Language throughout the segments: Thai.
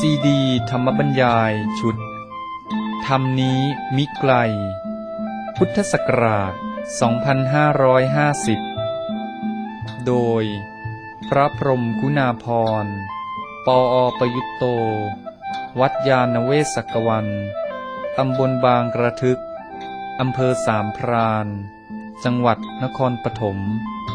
ซีดีธรรมบรรยายชุดธรรมนี้มิไกลพุทธศักราช 2550 โดยพระพรหมคุณาภรณ์ ปอ.ประยุตโต วัดยาณเวศกวัน ตำบลบางกระทึก อำเภอสามพราน จังหวัดนครปฐม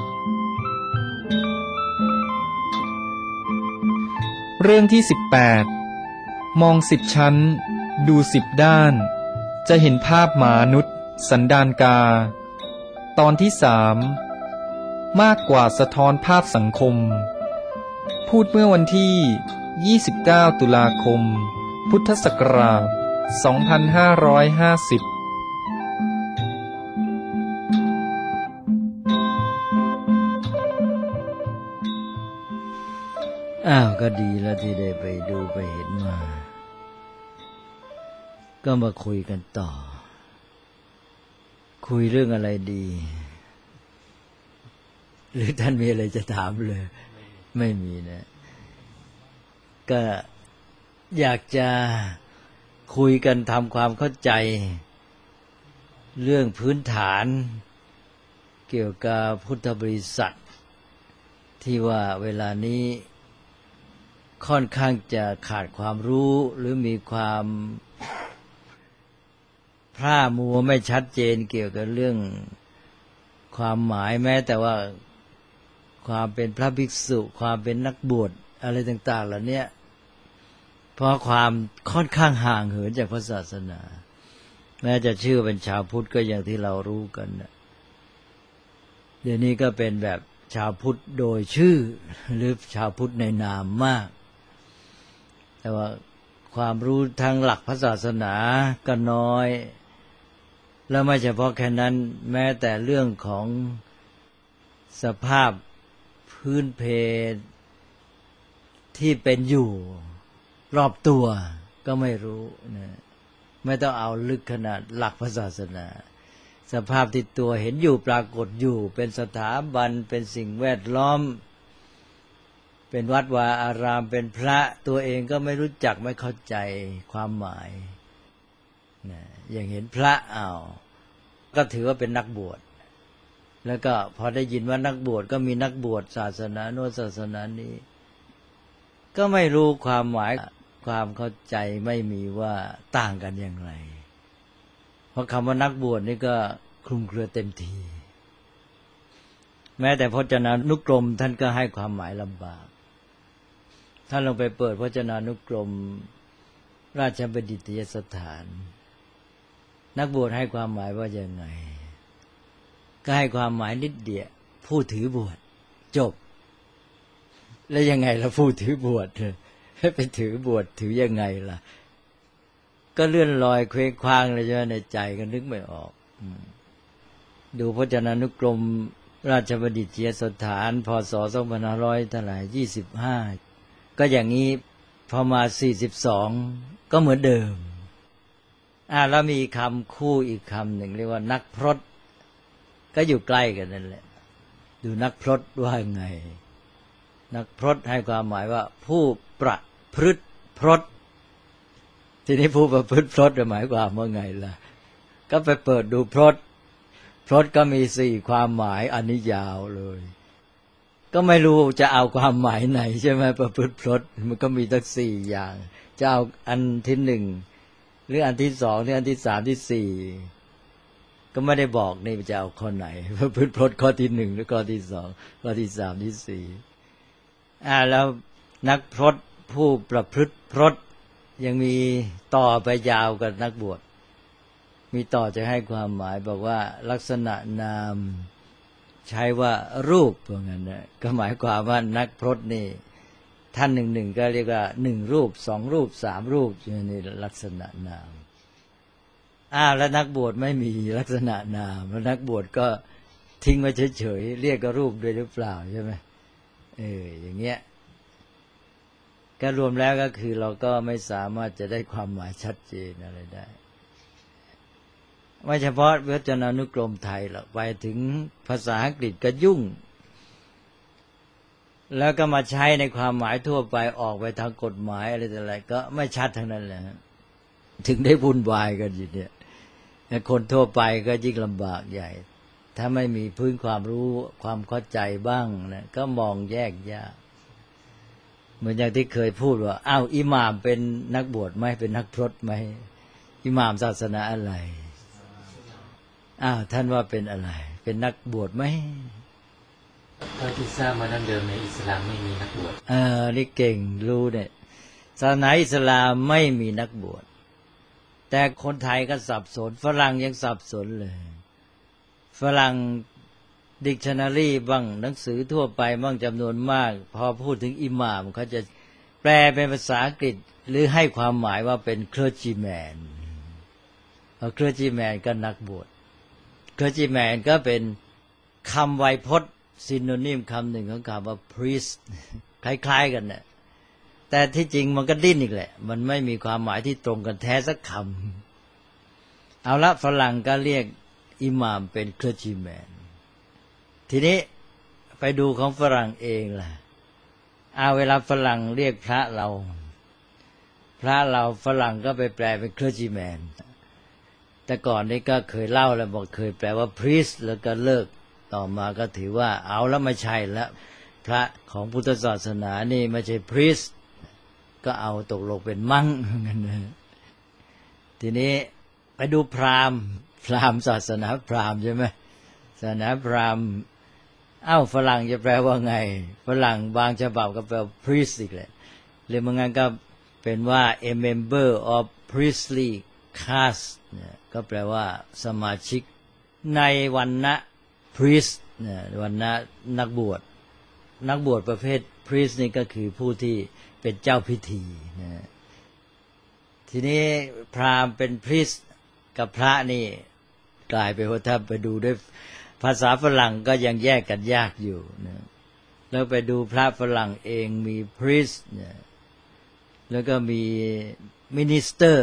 เรื่องที่ 18 มอง10 ชั้น ดู10 ด้าน จะเห็นภาพมนุษย์สันดานกา ตอนที่ 3 มากกว่าสะท้อนภาพสังคม พูดเมื่อวันที่ 29 ตุลาคม พุทธศักราช 2550 ก็ดีแล้วที่ได้ไปดูไปเห็นมาก็มาคุยกันต่อคุยเรื่องอะไรดีหรือท่านมีอะไรจะถามเลยไม่มีนะก็อยากจะคุยกันทำความเข้าใจเรื่องพื้นฐานเกี่ยวกับพุทธบริษัทที่ว่าเวลานี้ค่อนข้างจะขาดความรู้หรือมีความพร่ามัวไม่ชัดเจนเกี่ยวกับเรื่องความหมายแม้แต่ว่าความเป็นพระภิกษุความเป็นนักบวชอะไรต่างๆเหล่านี้เพราะความค่อนข้างห่างเหินจากพระศาสนาแม้จะชื่อเป็นชาวพุทธก็อย่างที่เรารู้กันนะเดี๋ยวนี้ก็เป็นแบบชาวพุทธโดยชื่อหรือชาวพุทธในนามมากแต่ว่าความรู้ทางหลักพระศาสนาก็น้อยแล้วไม่เฉพาะแค่นั้นแม้แต่เรื่องของสภาพพื้นเพที่เป็นอยู่รอบตัวก็ไม่รู้นะไม่ต้องเอาลึกขนาดหลักพระศาสนาสภาพที่ตัวเห็นอยู่ปรากฏอยู่เป็นสถาบันเป็นสิ่งแวดล้อมเป็นวัดวาอารามเป็นพระตัวเองก็ไม่รู้จักไม่เข้าใจความหมายนะอย่างเห็นพระก็ถือว่าเป็นนักบวชแล้วก็พอได้ยินว่านักบวชก็มีนักบวชศาสนาโน้นศาสนานี้ก็ไม่รู้ความหมายความเข้าใจไม่มีว่าต่างกันอย่างไรเพราะคำว่านักบวชนี่ก็คลุมเครือเต็มทีแม้แต่พจนานุกรมท่านก็ให้ความหมายลำบากท่านลงไปเปิดพจนานุกรมราชบัณฑิตยสถานนักบวชให้ความหมายว่าอย่างไงก็ให้ความหมายนิดเดียวผู้ถือบวชจบแล้วยังไงล่ะผู้ถือบวชไปถือบวชถือยังไงล่ะก็เลื่อนลอยเคว้งคว้างเลยใช่ไหมในใจก็นึกไม่ออกดูพจนานุกรมราชบัณฑิตยสถานพ.ศ. 2525ก็อย่างนี้พอมา42ก็เหมือนเดิมแล้วมีคำคู่อีกคำหนึ่งเรียกว่านักพรตก็อยู่ใกล้กันนั่นแหละดูนักพรตว่าไงนักพรตให้ความหมายว่าผู้ประพฤติพรตทีนี้ผู้ประพฤติพรตหมายความว่าไงล่ะก็ไปเปิดดูพรตก็มี4ความหมายอันนี้ยาวเลยก็ไม่รู้จะเอาความหมายไหนใช่ไหมประพฤติพรตมันก็มีตั้ง4อย่างจะเอาอันที่1หรืออันที่2หรืออันที่3ที่4ก็ไม่ได้บอกนี่จะเอาข้อไหนประพฤติพรตข้อที่1หรือข้อที่2ข้อที่3ที่4แล้วนักพรตผู้ประพฤติพรตยังมีต่อไปยาวกับนักบวชมีต่อจะให้ความหมายบอกว่าลักษณะนามใช้ว่ารูปพวกนั้นนะก็หมายความว่านักพรตนี่ท่านหนึ่งก็เรียกว่า1รูป2รูป3รูปนี่ลักษณะนามแล้วนักบวชไม่มีลักษณะนามแล้วนักบวชก็ทิ้งไว้เฉยๆเรียกก็รูปด้วยหรือเปล่าใช่ไหมอย่างเงี้ยก็รวมแล้วก็คือเราก็ไม่สามารถจะได้ความหมายชัดเจนอะไรได้ไม่เฉพาะพจนานุกรมไทยหรอกไปถึงภาษาอังกฤษก็ยุ่งแล้วก็มาใช้ในความหมายทั่วไปออกไปทางกฎหมายอะไรต่ออะไรก็ไม่ชัดทั้งนั้นแหละถึงได้วุ่นวายกันอยู่เนี่ยคนทั่วไปก็ยิ่งลำบากใหญ่ถ้าไม่มีพื้นความรู้ความเข้าใจบ้างนะก็มองแยกยากเหมือนอย่างที่เคยพูดว่าอ้าวอิหม่ามเป็นนักบวชไหมเป็นนักพรตไหมอิหม่ามศาสนาอะไรอ้าวท่านว่าเป็นอะไรเป็นนักบวชไหมเท่าที่ทราบมาดั้งเดิมในอิสลามไม่มีนักบวชนี่เก่งรู้เนี่ยศาสนาอิสลามไม่มีนักบวชแต่คนไทยก็สับสนฝรั่งยังสับสนเลยฝรั่งดิกชันนารีบ้างหนังสือทั่วไปบ้างจำนวนมากพอพูดถึงอิหม่ามเขาจะแปลเป็นภาษาอังกฤษหรือให้ความหมายว่าเป็นเคลอร์จีแมนเคลอร์จีแมนก็นักบวชเคลอร์จีแมนก็เป็นคำไวยพจน์ซิโนนิมคำหนึ่งของคำว่า priest คล้ายๆกันน่ะแต่ที่จริงมันก็ดิ้นอีกแหละมันไม่มีความหมายที่ตรงกันแท้สักคำเอาละฝรั่งก็เรียกอิหม่ามเป็นเคลอร์จีแมนทีนี้ไปดูของฝรั่งเองล่ะเวลาฝรั่งเรียกพระเราฝรั่งก็ไปแปลเป็นเคลอร์จีแมนแต่ก่อนนี้ก็เคยเล่าแล้วบอกเคยแปลว่า priest แล้วก็เลิกต่อมาก็ถือว่าเอาแล้วไม่ใช่แล้วพระของพุทธศาสนานี่ไม่ใช่ priest ก็เอาตกลงเป็นมั่งกันนะทีนี้ไปดูพราหมณ์ศาสนาพราหมณ์ใช่ไหมศาสนาพราหมณ์ฝรั่งจะแปลว่าไงฝรั่งบางฉบับก็แปลว่า priest อีกแหละหรือบางงานก็เป็นว่า a member of priestly caste เนี่ยก็แปลว่าสมาชิกในวรรณะ priest เนี่ยวรรณะนักบวชประเภท priest นี่ก็คือผู้ที่เป็นเจ้าพิธีนะทีนี้พราหมณ์เป็น priest กับพระนี่กลายไปว่าถ้าไปดูด้วยภาษาฝรั่งก็ยังแยกกันยากอยู่นะแล้วไปดูพระฝรั่งเองมี priest เนี่ยแล้วก็มี minister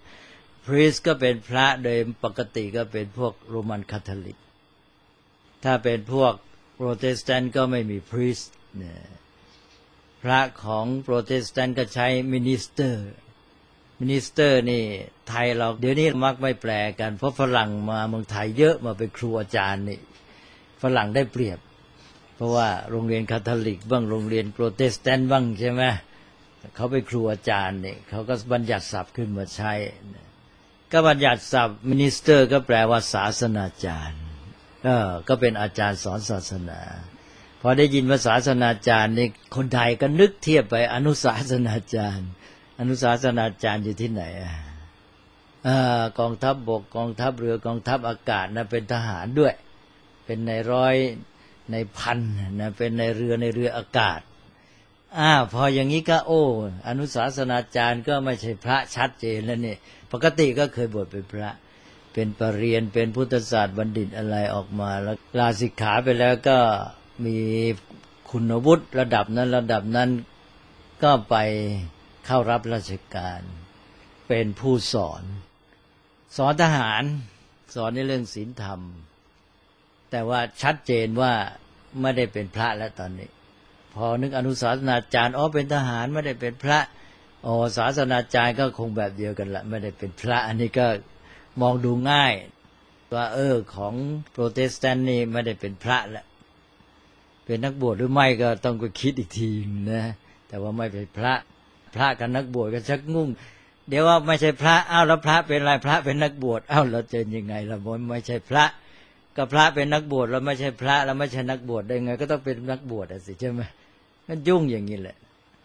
priest ก็เป็นพระโดยปกติก็เป็นพวกโรมันคาทอลิกถ้าเป็นพวกโปรเตสแตนต์ก็ไม่มี priest เนี่ยพระของโปรเตสแตนต์ก็ใช้ minister นี่ไทยเราเดี๋ยวนี้มักไม่แปลกันเพราะฝรั่งมาเมืองไทยเยอะมาเป็นครูอาจารย์นี่ฝรั่งได้เปรียบเพราะว่าโรงเรียนคาทอลิกบ้างโรงเรียนโปรเตสแตนต์บ้างใช่ไหมเขาเป็นครูอาจารย์นี่เขาก็บัญญัติศัพท์ขึ้นมาใช้ก็บัญญัติศัพท์ minister ก็แปลว่าศาสนาจารย์ก็เป็นอาจารย์สอนศาสนาพอได้ยินว่าศาสนาจารย์นี่คนไทยก็นึกเทียบไปอนุศาสนาจารย์อยู่ที่ไหนกองทัพบกกองทัพเรือกองทัพอากาศนะเป็นทหารด้วยเป็นในร้อยในพันนะเป็นในเรืออากาศพออย่างนี้ก็อนุศาสนาจารย์ก็ไม่ใช่พระชัดเจนแล้วนี่ปกติก็เคยบวชเป็นพระเป็นปรริญญาเป็นพุทธศาสตร์บัณฑิตอะไรออกมาแล้วลาสิกขาไปแล้วก็มีคุณวุฒิระดับนั้นก็ไปเข้ารับราชการเป็นผู้สอนทหารสอนในเรื่องศีลธรรมแต่ว่าชัดเจนว่าไม่ได้เป็นพระแล้วตอนนี้พอนึกอนุศาสนาจารย์เป็นทหารไม่ได้เป็นพระศาสนาจารย์ก็คงแบบเดียวกันละไม่ได้เป็นพระอันนี้ก็มองดูง่ายว่าของโปรเตสแตนต์นี่ไม่ได้เป็นพระแล้วเป็นนักบวชหรือไม่ก็ต้องไปคิดอีกทีนะแต่ว่าไม่เป็นพระกับนักบวชก็ชักงุ่งเดี๋ยวว่าไม่ใช่พระแล้วพระเป็นอะไรพระเป็นนักบวชเราจะยังไงล่ะไม่ใช่พระก็พระเป็นนักบวชแล้วไม่ใช่พระแล้วไม่ใช่นักบวชได้ไงก็ต้องเป็นนักบวชสิใช่ไหมมันยุ่งอย่างนี้แหละ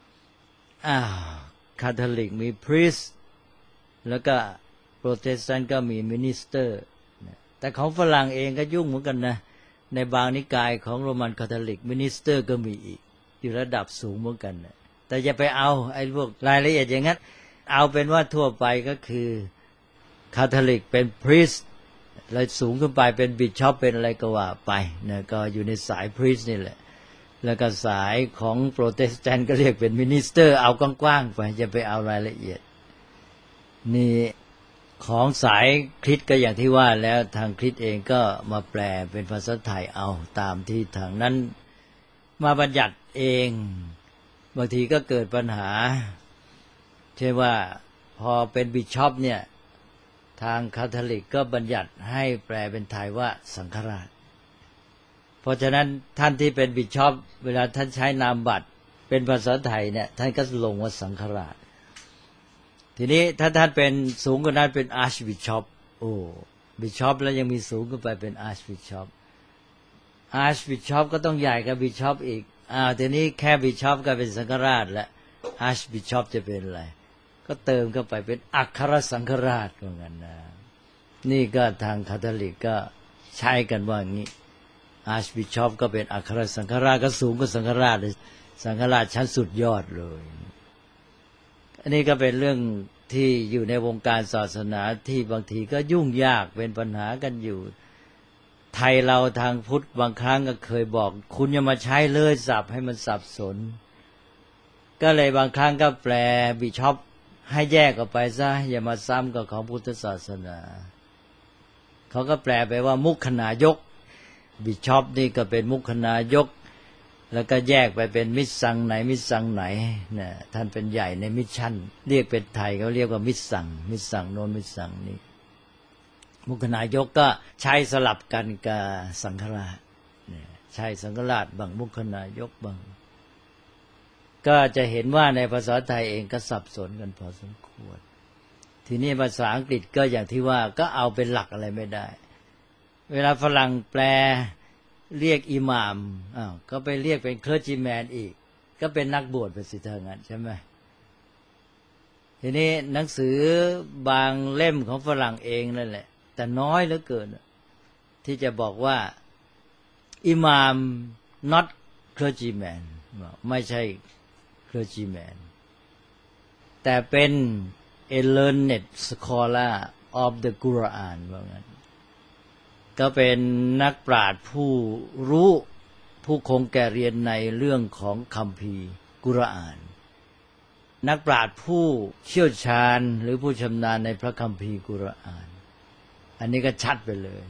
คาทอลิกมี priest แล้วก็โปรเตสแตนต์ก็มี minister แต่ของฝรั่งเองก็ยุ่งเหมือนกันนะในบางนิกายของโรมันคาทอลิก minister ก็มีอีกอยู่ระดับสูงเหมือนกันนะแต่อย่าไปเอาไอ้พวกรายละเอียดอย่างนั้นเอาเป็นว่าทั่วไปก็คือคาทอลิกเป็น priest แล้วสูงขึ้นไปเป็นบิชอปเป็นอะไรก็ว่าไปนะก็อยู่ในสาย priest นี่แหละแล้วก็สายของโปรเตสแตนต์ก็เรียกเป็น minister เอากว้างๆไปอย่าไปเอารายละเอียดนี่ของสายคริสต์ก็อย่างที่ว่าแล้วทางคริสต์เองก็มาแปลเป็นภาษาไทยเอาตามที่ทางนั้นมาบัญญัติเองบางทีก็เกิดปัญหาเช่นว่าพอเป็นบิชอปเนี่ยทางคาทอลิกก็บัญญัติให้แปลเป็นไทยว่าสังฆราชเพราะฉะนั้นท่านที่เป็นบิชอปเวลาท่านใช้นามบัตรเป็นภาษาไทยเนี่ยท่านก็ลงว่าสังฆราชทีนี้ถ้าท่านเป็นสูงกว่านั้นเป็นอาร์ชบิชอปโอ้บิชอปแล้วยังมีสูงขึ้นไปเป็นอาร์ชบิชอปอาร์ชบิชอปก็ต้องใหญ่กว่าบิชอปอีกทีนี้แค่บิชอปก็เป็นสังฆราชแล้วอาร์ชบิชอปจะเป็นอะไรก็เติมเข้าไปเป็นอัครสังฆราชเหมือนกันนะนี่ก็ทางคาทอลิกก็ใช้กันว่างี้อาร์ชบิชอปก็เป็นอัครสังฆราชก็สูงกว่าสังฆราชเลยสังฆราชชั้นสุดยอดเลยอันนี้ก็เป็นเรื่องที่อยู่ในวงการศาสนาที่บางทีก็ยุ่งยากเป็นปัญหากันอยู่ไทยเราทางพุทธบางครั้งก็เคยบอกคุณอย่ามาใช้เลยศัพท์ให้มันสับสนก็เลยบางครั้งก็แปลบิชอปให้แยกออกไปซะอย่ามาซ้ำกับของพุทธศาสนาเขาก็แปลไปว่ามุขนายกบิชอปนี่ก็เป็นมุขนายกแล้วก็แยกไปเป็นมิตรสังไหนมิตรสังไหนนะท่านเป็นใหญ่ในมิชชั่นเรียกเป็นไทยเขาเรียกว่ามิตรสังมิตรสังโน้นมิตรสังนี้มุขนายกก็ใช้สลับกันกับสังฆราชใช้สังฆราชบางมุขนายกบางก็จะเห็นว่าในภาษาไทยเองก็สับสนกันพอสมควรทีนี้ภาษาอังกฤษก็อย่างที่ว่าก็เอาเป็นหลักอะไรไม่ได้เวลาฝรั่งแปลเรียกอิหม่ามก็ไปเรียกเป็นเคลอร์จิแมนอีกก็เป็นนักบวชไปสิเท่านั้นใช่ไหมทีนี้หนังสือบางเล่มของฝรั่งเองนั่นแหละแต่น้อยเหลือเกินที่จะบอกว่าอิหม่าม not clergyman ไม่ใช่ clergyman แต่เป็น a learned scholar of the Quran ว่างั้นก็เป็นนักปราชญ์ผู้รู้ผู้คงแก่เรียนในเรื่องของคัมภีร์กุรอานนักปราชญ์ผู้เชี่ยวชาญหรือผู้ชำนาญในพระคัมภีร์กุรอานอันนี้ก็ชัดไปเลย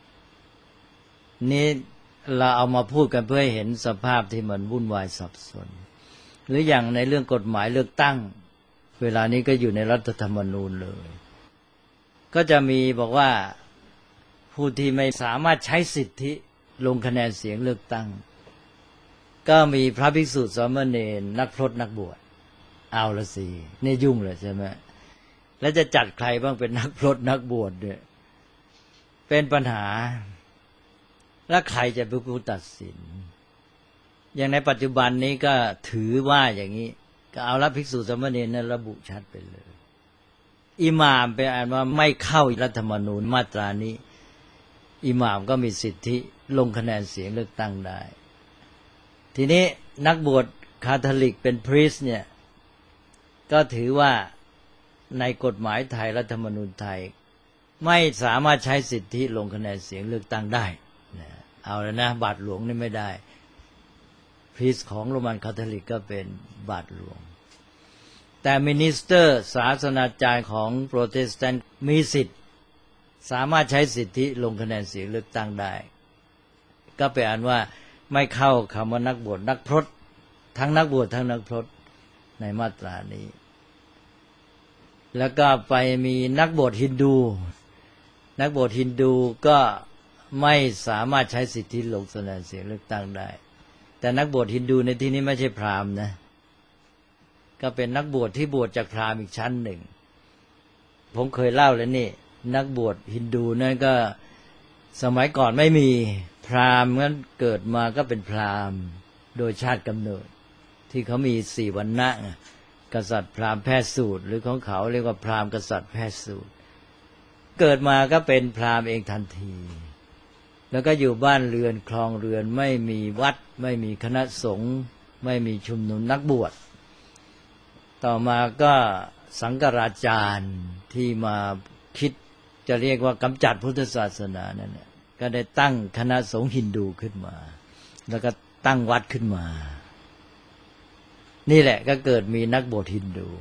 นี่เราเอามาพูดกันเพื่อให้เห็นสภาพที่มันวุ่นวายสับสนหรืออย่างในเรื่องกฎหมายเลือกตั้งเวลานี้ก็อยู่ในรัฐธรรมนูญเลยก็จะมีบอกว่าผู้ที่ไม่สามารถใช้สิทธิลงคะแนนเสียงเลือกตั้งก็มีพระภิกษุสามเณรนักพรตนักบวชเอาละสินี่ยุ่งเลยใช่ไหมแล้วจะจัดใครบ้างเป็นนักพรตนักบวชเนี่ยเป็นปัญหาแล้วใครจะเป็นผู้ตัดสินอย่างในปัจจุบันนี้ก็ถือว่าอย่างนี้ก็เอาละภิกษุสามเณรนั้นระบุชัดไปเลยอิหม่ามไปอ่านว่าไม่เข้ารัฐธรรมนูญมาตรานี้อิหม่ามก็มีสิทธิลงคะแนนเสียงเลือกตั้งได้ทีนี้นักบวชคาทอลิกเป็นพรีสต์เนี่ยก็ถือว่าในกฎหมายไทยรัฐธรรมนูญไทยไม่สามารถใช้สิทธิลงคะแนนเสียงเลือกตั้งได้เอาแล้วนะบาทหลวงนี่ไม่ได้พรีสต์ของโรมันคาทอลิกก็เป็นบาทหลวงแต่มินิสเตอร์ศาสนาจารย์ของโปรเตสแตนต์มีสิทธิ์สามารถใช้สิทธิลงคะแนนเสียงเลือกตั้งได้ก็แปลว่าไม่เข้าคำว่านักบวชนักพรตทั้งนักบวชทั้งนักพรตในมาตรานี้แล้วก็ไปมีนักบวชฮินดูนักบวชฮินดูก็ไม่สามารถใช้สิทธิลงคะแนนเสียงเลือกตั้งได้แต่นักบวชฮินดูในที่นี้ไม่ใช่พราหมณ์นะก็เป็นนักบวชที่บวชจากพราหมณ์อีกชั้นหนึ่งผมเคยเล่าแล้วนี่นักบวชฮินดูนั่นก็สมัยก่อนไม่มีพราหมณ์งั้นเกิดมาก็เป็นพราหมณ์โดยชาติกำเนิดที่เขามี4วรรณะกษัตริย์พราหมณ์แพทย์สูตรหรือของเขาเรียกว่าพราหมณ์กษัตริย์แพทย์สูตรเกิดมาก็เป็นพราหมณ์เองทันทีแล้วก็อยู่บ้านเรือนคลองเรือนไม่มีวัดไม่มีคณะสงฆ์ไม่มีชุมนุมนักบวชต่อมาก็สังฆราจารย์ที่มาคิดจะเรียกว่ากำจัดพุทธศาสนานั่นแหละก็ได้ตั้งคณะสงฆ์ฮินดูขึ้นมาแล้วก็ตั้งวัดขึ้นมานี่แหละก็เกิดมีนักบวชฮินดู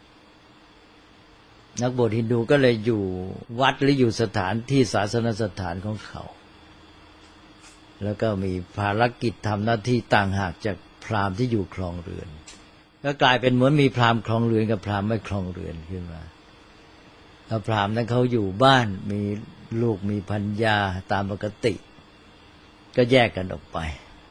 นักบวชฮินดูก็เลยอยู่วัดหรืออยู่สถานที่ศาสนสถานของเขาแล้วก็มีภารกิจทำหน้าที่ต่างหากจากพราหมณ์ที่อยู่ครองเรือนก็กลายเป็นเหมือนมีพราหมณ์ครองเรือนกับพราหมณ์ไม่ครองเรือนขึ้นมาแล้วพราหมณ์นั้นเขาอยู่บ้านมีลูกมีภรรยาตามปกติก็แยกกันออกไป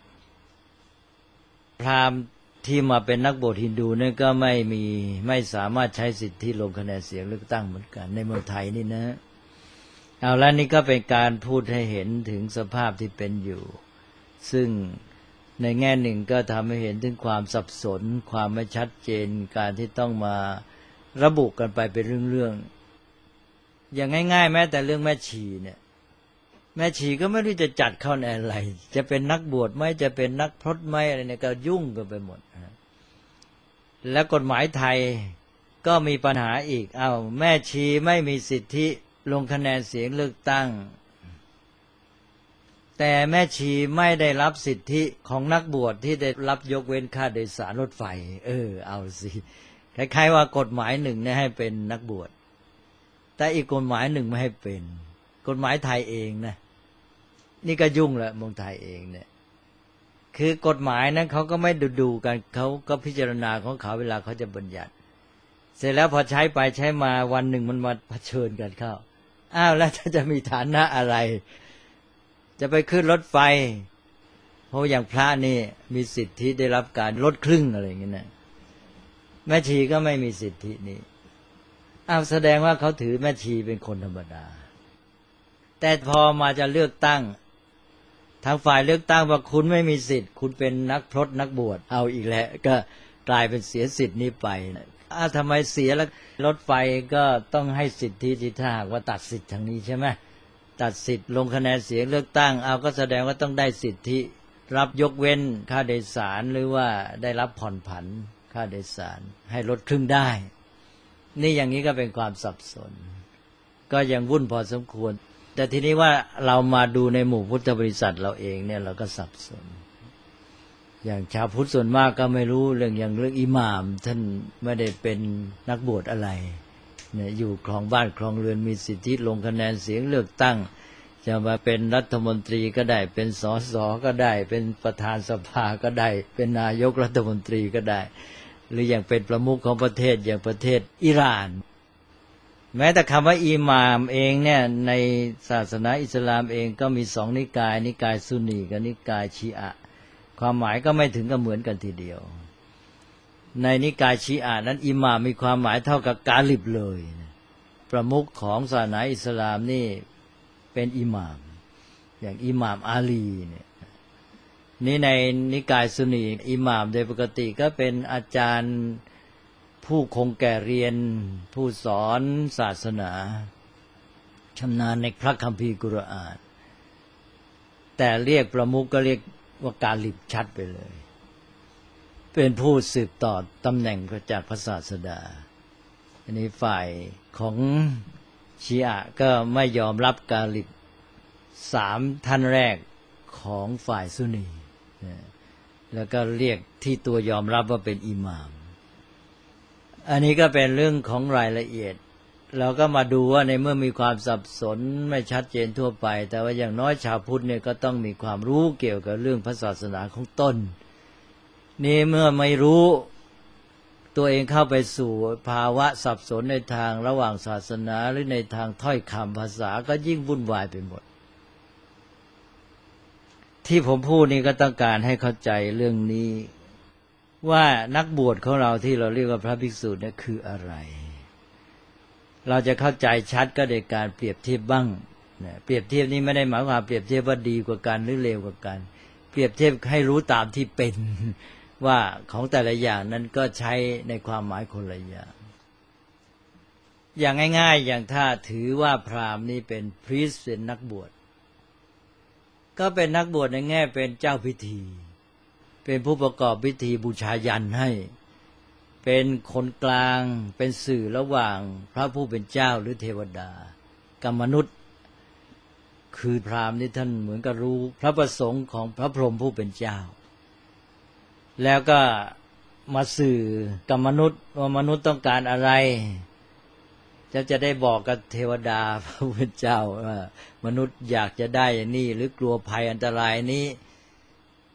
พราหมณ์ที่มาเป็นนักบวชฮินดูเนี่ยก็ไม่สามารถใช้สิทธิลงคะแนนเสียงเลือกตั้งเหมือนกันในเมืองไทยนี่นะเอาแล้วนี่ก็เป็นการพูดให้เห็นถึงสภาพที่เป็นอยู่ซึ่งในแง่หนึ่งก็ทำให้เห็นถึงความสับสนความไม่ชัดเจนการที่ต้องมาระบุกันไปเป็นเรื่องๆอย่างง่ายๆแม้แต่เรื่องแม่ชีเนี่ยแม่ชีก็ไม่รู้จะจัดเข้าในอะไรจะเป็นนักบวชไหมจะเป็นนักพรตไหมอะไรเนี่ยก็ยุ่งกันไปหมดแล้วกฎหมายไทยก็มีปัญหาอีกแม่ชีไม่มีสิทธิลงคะแนนเสียงเลือกตั้งแต่แม่ชีไม่ได้รับสิทธิของนักบวชที่ได้รับยกเว้นค่าโดยสารรถไฟเอาสิคล้ายๆว่ากฎหมายหนึ่งเนี่ยให้เป็นนักบวชแต่อีกกฎหมายหนึ่งไม่ให้เป็นกฎหมายไทยเองนะนี่ก็ยุ่งแล้วเมืองไทยเองเนี่ยคือกฎหมายนั้นเขาก็ไม่ดูกันเขาก็พิจารณาของเขาเวลาเขาจะบัญญัติเสร็จแล้วพอใช้ไปใช้มาวันหนึ่งมันมาเผชิญกันเข้าแล้วจะมีฐานะอะไรจะไปขึ้นรถไฟเพราะอย่างพระนี่มีสิทธิได้รับการลดครึ่งอะไรอย่างเงี้ยนะแม่ชีก็ไม่มีสิทธินี้แสดงว่าเขาถือแม่ชีเป็นคนธรรมดาแต่พอมาจะเลือกตั้งทางฝ่ายเลือกตั้งว่าคุณไม่มีสิทธิ์คุณเป็นนักพรตนักบวชเอาอีกแล้วก็กลายเป็นเสียสิทธินี้ไปทำไมเสียแล้วรถไฟก็ต้องให้สิทธิที่ถ้าหากว่าตัดสิทธิ์ทางนี้ใช่ไหมตัดสิทธิ์ลงคะแนนเสียงเลือกตั้งก็แสดงว่าต้องได้สิทธิรับยกเว้นค่าโดยสารหรือว่าได้รับผ่อนผันค่าโดยสารให้ลดครึ่งได้นี่อย่างนี้ก็เป็นความสับสนก็ยังวุ่นพอสมควรแต่ทีนี้ว่าเรามาดูในหมู่พุทธบริษัทเราเองเนี่ยเราก็สับสนอย่างชาวพุทธส่วนมากก็ไม่รู้เรื่องอิหม่ามท่านไม่ได้เป็นนักบวชอะไรเนี่ยอยู่ครองบ้านครองเรือนมีสิทธิลงคะแนนเสียงเลือกตั้งจะมาเป็นรัฐมนตรีก็ได้เป็นสสก็ได้เป็นประธานสภาก็ได้เป็นนายกรัฐมนตรีก็ได้หรืออย่างเป็นประมุขของประเทศอย่างประเทศอิหร่านแม้แต่คำว่าอิหม่ามเองเนี่ยในศาสนาอิสลามเองก็มี2นิกายนิกายซุนนีกับนิกายชีอะห์ความหมายก็ไม่ถึงกับเหมือนกันทีเดียวในนิกายชีอะห์นั้นอิหม่ามมีความหมายเท่ากับกาลิบเลยประมุขของศาสนาอิสลามนี่เป็นอิหม่ามอย่างอิหม่ามอาลีเนี่ยนี่ในนิกายซุนนีอิหม่ามโดยปกติก็เป็นอาจารย์ผู้คงแก่เรียนผู้สอนศาสนาชำนาญในพระคัมภีร์กุรอานแต่เรียกประมุขก็เรียกว่ากาลิบชัดไปเลยเป็นผู้สืบต่อตำแหน่งจากพระศาสดาอันนี้ฝ่ายของชีอะห์ก็ไม่ยอมรับกาลิบ3ท่านแรกของฝ่ายซุนนีแล้วก็เรียกที่ตัวยอมรับว่าเป็นอิหม่ามอันนี้ก็เป็นเรื่องของรายละเอียดเราก็มาดูว่าในเมื่อมีความสับสนไม่ชัดเจนทั่วไปแต่ว่าอย่างน้อยชาวพุทธเนี่ยก็ต้องมีความรู้เกี่ยวกับเรื่องพระศาสนาของตนนี่เมื่อไม่รู้ตัวเองเข้าไปสู่ภาวะสับสนในทางระหว่างศาสนาหรือในทางถ้อยคำภาษาก็ยิ่งวุ่นวายไปหมดที่ผมพูดนี่ก็ต้องการให้เข้าใจเรื่องนี้ว่านักบวชของเราที่เราเรียกว่าพระภิกษุเนี่ยคืออะไรเราจะเข้าใจชัดก็โดยการเปรียบเทียบบ้างเปรียบเทียบนี้ไม่ได้หมายความเปรียบเทียบว่าดีกว่ากันหรือเลวกว่ากันเปรียบเทียบให้รู้ตามที่เป็นว่าของแต่ละอย่างนั้นก็ใช้ในความหมายคนละอย่างง่ายๆอย่างถ้าถือว่าพราหมณ์นี่เป็นพรีสต์เป็นนักบวชก็เป็นนักบวชในแง่เป็นเจ้าพิธีเป็นผู้ประกอบพิธีบูชายัญให้เป็นคนกลางเป็นสื่อระหว่างพระผู้เป็นเจ้าหรือเทวดากับมนุษย์คือพราหมณ์นี่ท่านเหมือนกับรู้พระประสงค์ของพระพรหมผู้เป็นเจ้าแล้วก็มาสื่อกับมนุษย์ว่ามนุษย์ต้องการอะไรจะได้บอกกับเทวดาพระผู้เป็นเจ้าว่ามนุษย์อยากจะได้อย่างนี้หรือกลัวภัยอันตรายนี้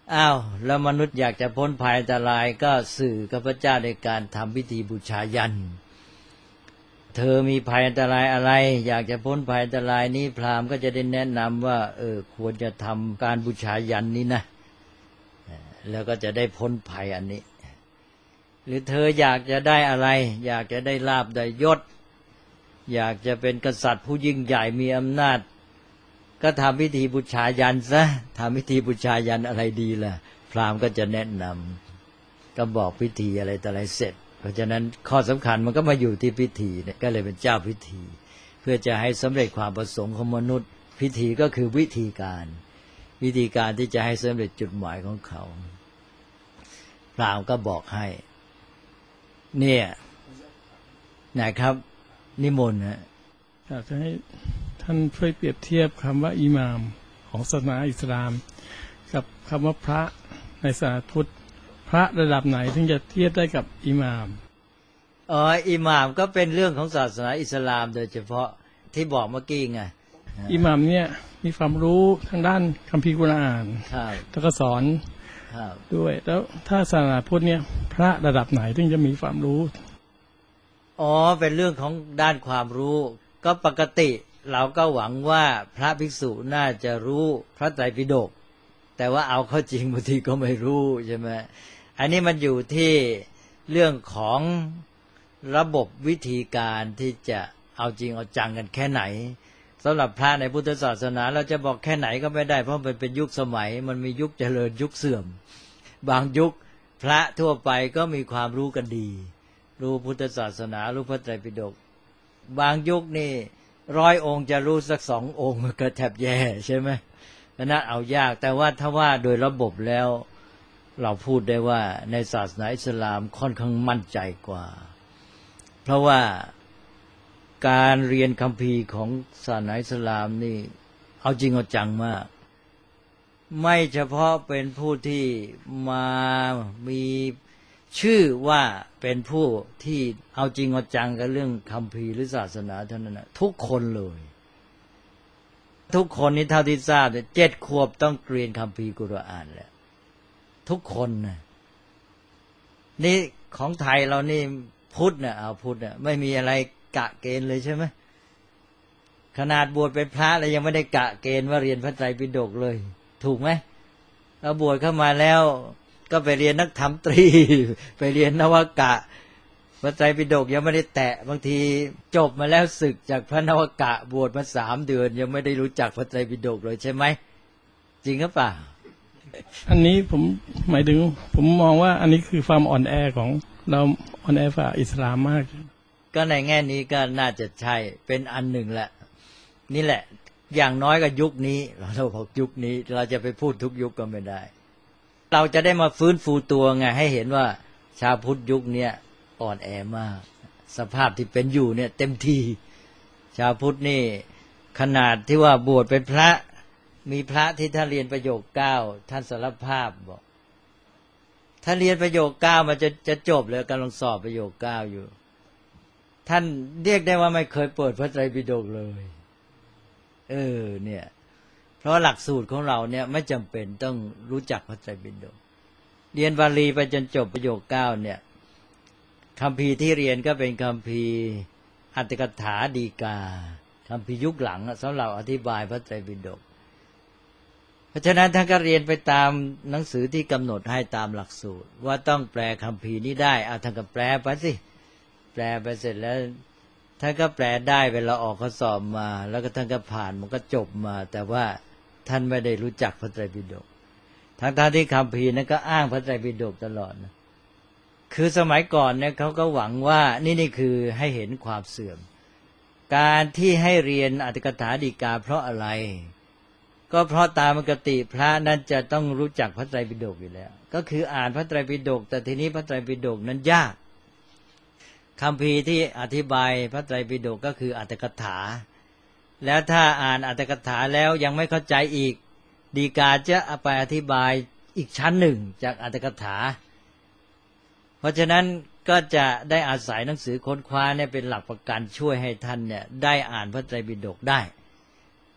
อ้าวแล้วมนุษย์อยากจะพ้นภัยอันตรายก็สื่อกับพระเจ้าในการทำพิธีบูชายัญเธอมีภัยอันตรายอะไรอยากจะพ้นภัยอันตรายนี้พราหมณ์ก็จะได้แนะนำว่าควรจะทำการบูชายัญนี้นะแล้วก็จะได้พ้นภัยอันนี้หรือเธออยากจะได้อะไรอยากจะได้ลาภได้ยศอยากจะเป็นกษัตริย์ผู้ยิ่งใหญ่มีอำนาจก็ทำพิธีบูชายัญซะทำพิธีบูชายัญอะไรดีล่ะพราหมณ์ก็จะแนะนำก็บอกพิธีอะไรต่ออะไรเสร็จเพราะฉะนั้นข้อสำคัญมันก็มาอยู่ที่พิธีเนี่ยก็เลยเป็นเจ้าพิธีเพื่อจะให้สำเร็จความประสงค์ของมนุษย์พิธีก็คือวิธีการที่จะให้สำเร็จจุดหมายของเขาพราหมณ์ก็บอกให้เนี่ยนะครับนิมนต์ฮะอยากจะให้ท่านช่วยเปรียบเทียบคำว่าอิหม่ามของศาสนาอิสลามกับคำว่าพระในศาสนาพุทธพระระดับไหนถึงจะเทียบได้กับอิหม่ามอิหม่ามก็เป็นเรื่องของศาสนาอิสลามโดยเฉพาะที่บอกเมื่อกี้ไงอิหม่ามเนี่ยมีความรู้ทางด้านคัมภีร์กุรอานแล้วก็สอนด้วยแล้วถ้าศาสนาพุทธเนี่ยพระระดับไหนถึงจะมีความรู้เป็นเรื่องของด้านความรู้ก็ปกติเราก็หวังว่าพระภิกษุน่าจะรู้พระไตรปิฎกแต่ว่าเอาเข้าจริงบางทีก็ไม่รู้ใช่ไหมอันนี้มันอยู่ที่เรื่องของระบบวิธีการที่จะเอาจริงเอาจังกันแค่ไหนสำหรับพระในพุทธศาสนาเราจะบอกแค่ไหนก็ไม่ได้เพราะมันเป็นยุคสมัยมันมียุคเจริญยุคเสื่อมบางยุคพระทั่วไปก็มีความรู้กันดีรู้พุทธศาสนารู้พระไตรปิฎกบางยุคนี่100 องค์จะรู้สัก2 องค์ก็แทบแย่ใช่ไหมนั้นเอายากแต่ว่าถ้าว่าโดยระบบแล้วเราพูดได้ว่าในศาสนาอิสลามค่อนข้างมั่นใจกว่าเพราะว่าการเรียนคัมภีร์ของศาสนาอิสลามนี่เอาจริงเอาจังมากไม่เฉพาะเป็นผู้ที่มามีชื่อว่าเป็นผู้ที่เอาจริงเอาจังกับเรื่องคัมภีร์หรือศาสนาเท่านั้นนะทุกคนเลยทุกคนนี้เท่าที่ทราบ7 ขวบต้องเรียนคัมภีร์กุรอานแล้วทุกคนนะนี่ของไทยเรานี่พุทธนะเอาพุทธนะไม่มีอะไรกะเกณฑ์เลยใช่ไหมขนาดบวชเป็นพระแล้วยังไม่ได้กะเกณฑ์ว่าเรียนพระไตรปิฎกเลยถูกไหมเราบวชเข้ามาแล้วก็ไปเรียนนักธรรมตรีไปเรียนนวกะพระไตรปิฎกยังไม่ได้แตะบางทีจบมาแล้วศึกจากพระนวกะบวชมา3 เดือนยังไม่ได้รู้จักพระไตรปิฎกเลยใช่ไหมจริงหรือเปล่าอันนี้ผมหมายถึงผมมองว่าอันนี้คือความอ่อนแอของเราอ่อนแอฝ่ายอิสลามมากก็ในแง่นี้ก็น่าจะใช่เป็นอันหนึ่งแหละนี่แหละอย่างน้อยก็ยุคนี้เราบอกยุคนี้เราจะไปพูดทุกยุคก็ไม่ได้เราจะได้มาฟื้นฟูตัวไงให้เห็นว่าชาวพุทธยุคนี้อ่อนแอมากสภาพที่เป็นอยู่เนี่ยเต็มที่ชาวพุทธนี่ขนาดที่ว่าบวชเป็นพระมีพระที่ท่านเรียนประโยค9ท่านสารภาพบอกถ้าเรียนประโยค9มันจะจบเลยกำลังสอบประโยค9อยู่ท่านเรียกได้ว่าไม่เคยเปิดพระไตรปิฎกเลยเนี่ยเพราะหลักสูตรของเราเนี่ยไม่จำเป็นต้องรู้จักพระไตรปิฎกเรียนบาลีไปจนจบประโยค9เนี่ยคัมภีร์ที่เรียนก็เป็นคัมภีร์อัตถกถาฎีกาคัมภีร์ยุคหลังสำหรับอธิบายพระไตรปิฎกเพราะฉะนั้นท่านก็เรียนไปตามหนังสือที่กำหนดให้ตามหลักสูตรว่าต้องแปลคัมภีร์นี้ได้ท่านก็แปลไปสิแปลไปเสร็จแล้วท่านก็แปลได้เวลาออกข้อสอบมาแล้วก็ท่านก็ผ่านมันก็จบมาแต่ว่าท่านไม่ได้รู้จักพระไตรปิฎกทั้งที่คัมภีร์นั้นก็อ้างพระไตรปิฎกตลอดนะคือสมัยก่อนเนี่ยเขาก็หวังว่านี่คือให้เห็นความเสื่อมการที่ให้เรียนอัตถกถาฎีกาเพราะอะไรก็เพราะตามปกติพระนั้นจะต้องรู้จักพระไตรปิฎกอยู่แล้วก็คืออ่านพระไตรปิฎกแต่ทีนี้พระไตรปิฎกนั้นยากคัมภีร์ที่อธิบายพระไตรปิฎกก็คืออัตถกถาแล้วถ้าอ่านอัตถกถาแล้วยังไม่เข้าใจอีกฎีกาจะไปอธิบายอีกชั้นหนึ่งจากอัตถกถาเพราะฉะนั้นก็จะได้อาศัยหนังสือค้นคว้าเนี่ยเป็นหลักประกันช่วยให้ท่านเนี่ยได้อ่านพระไตรปิฎกได้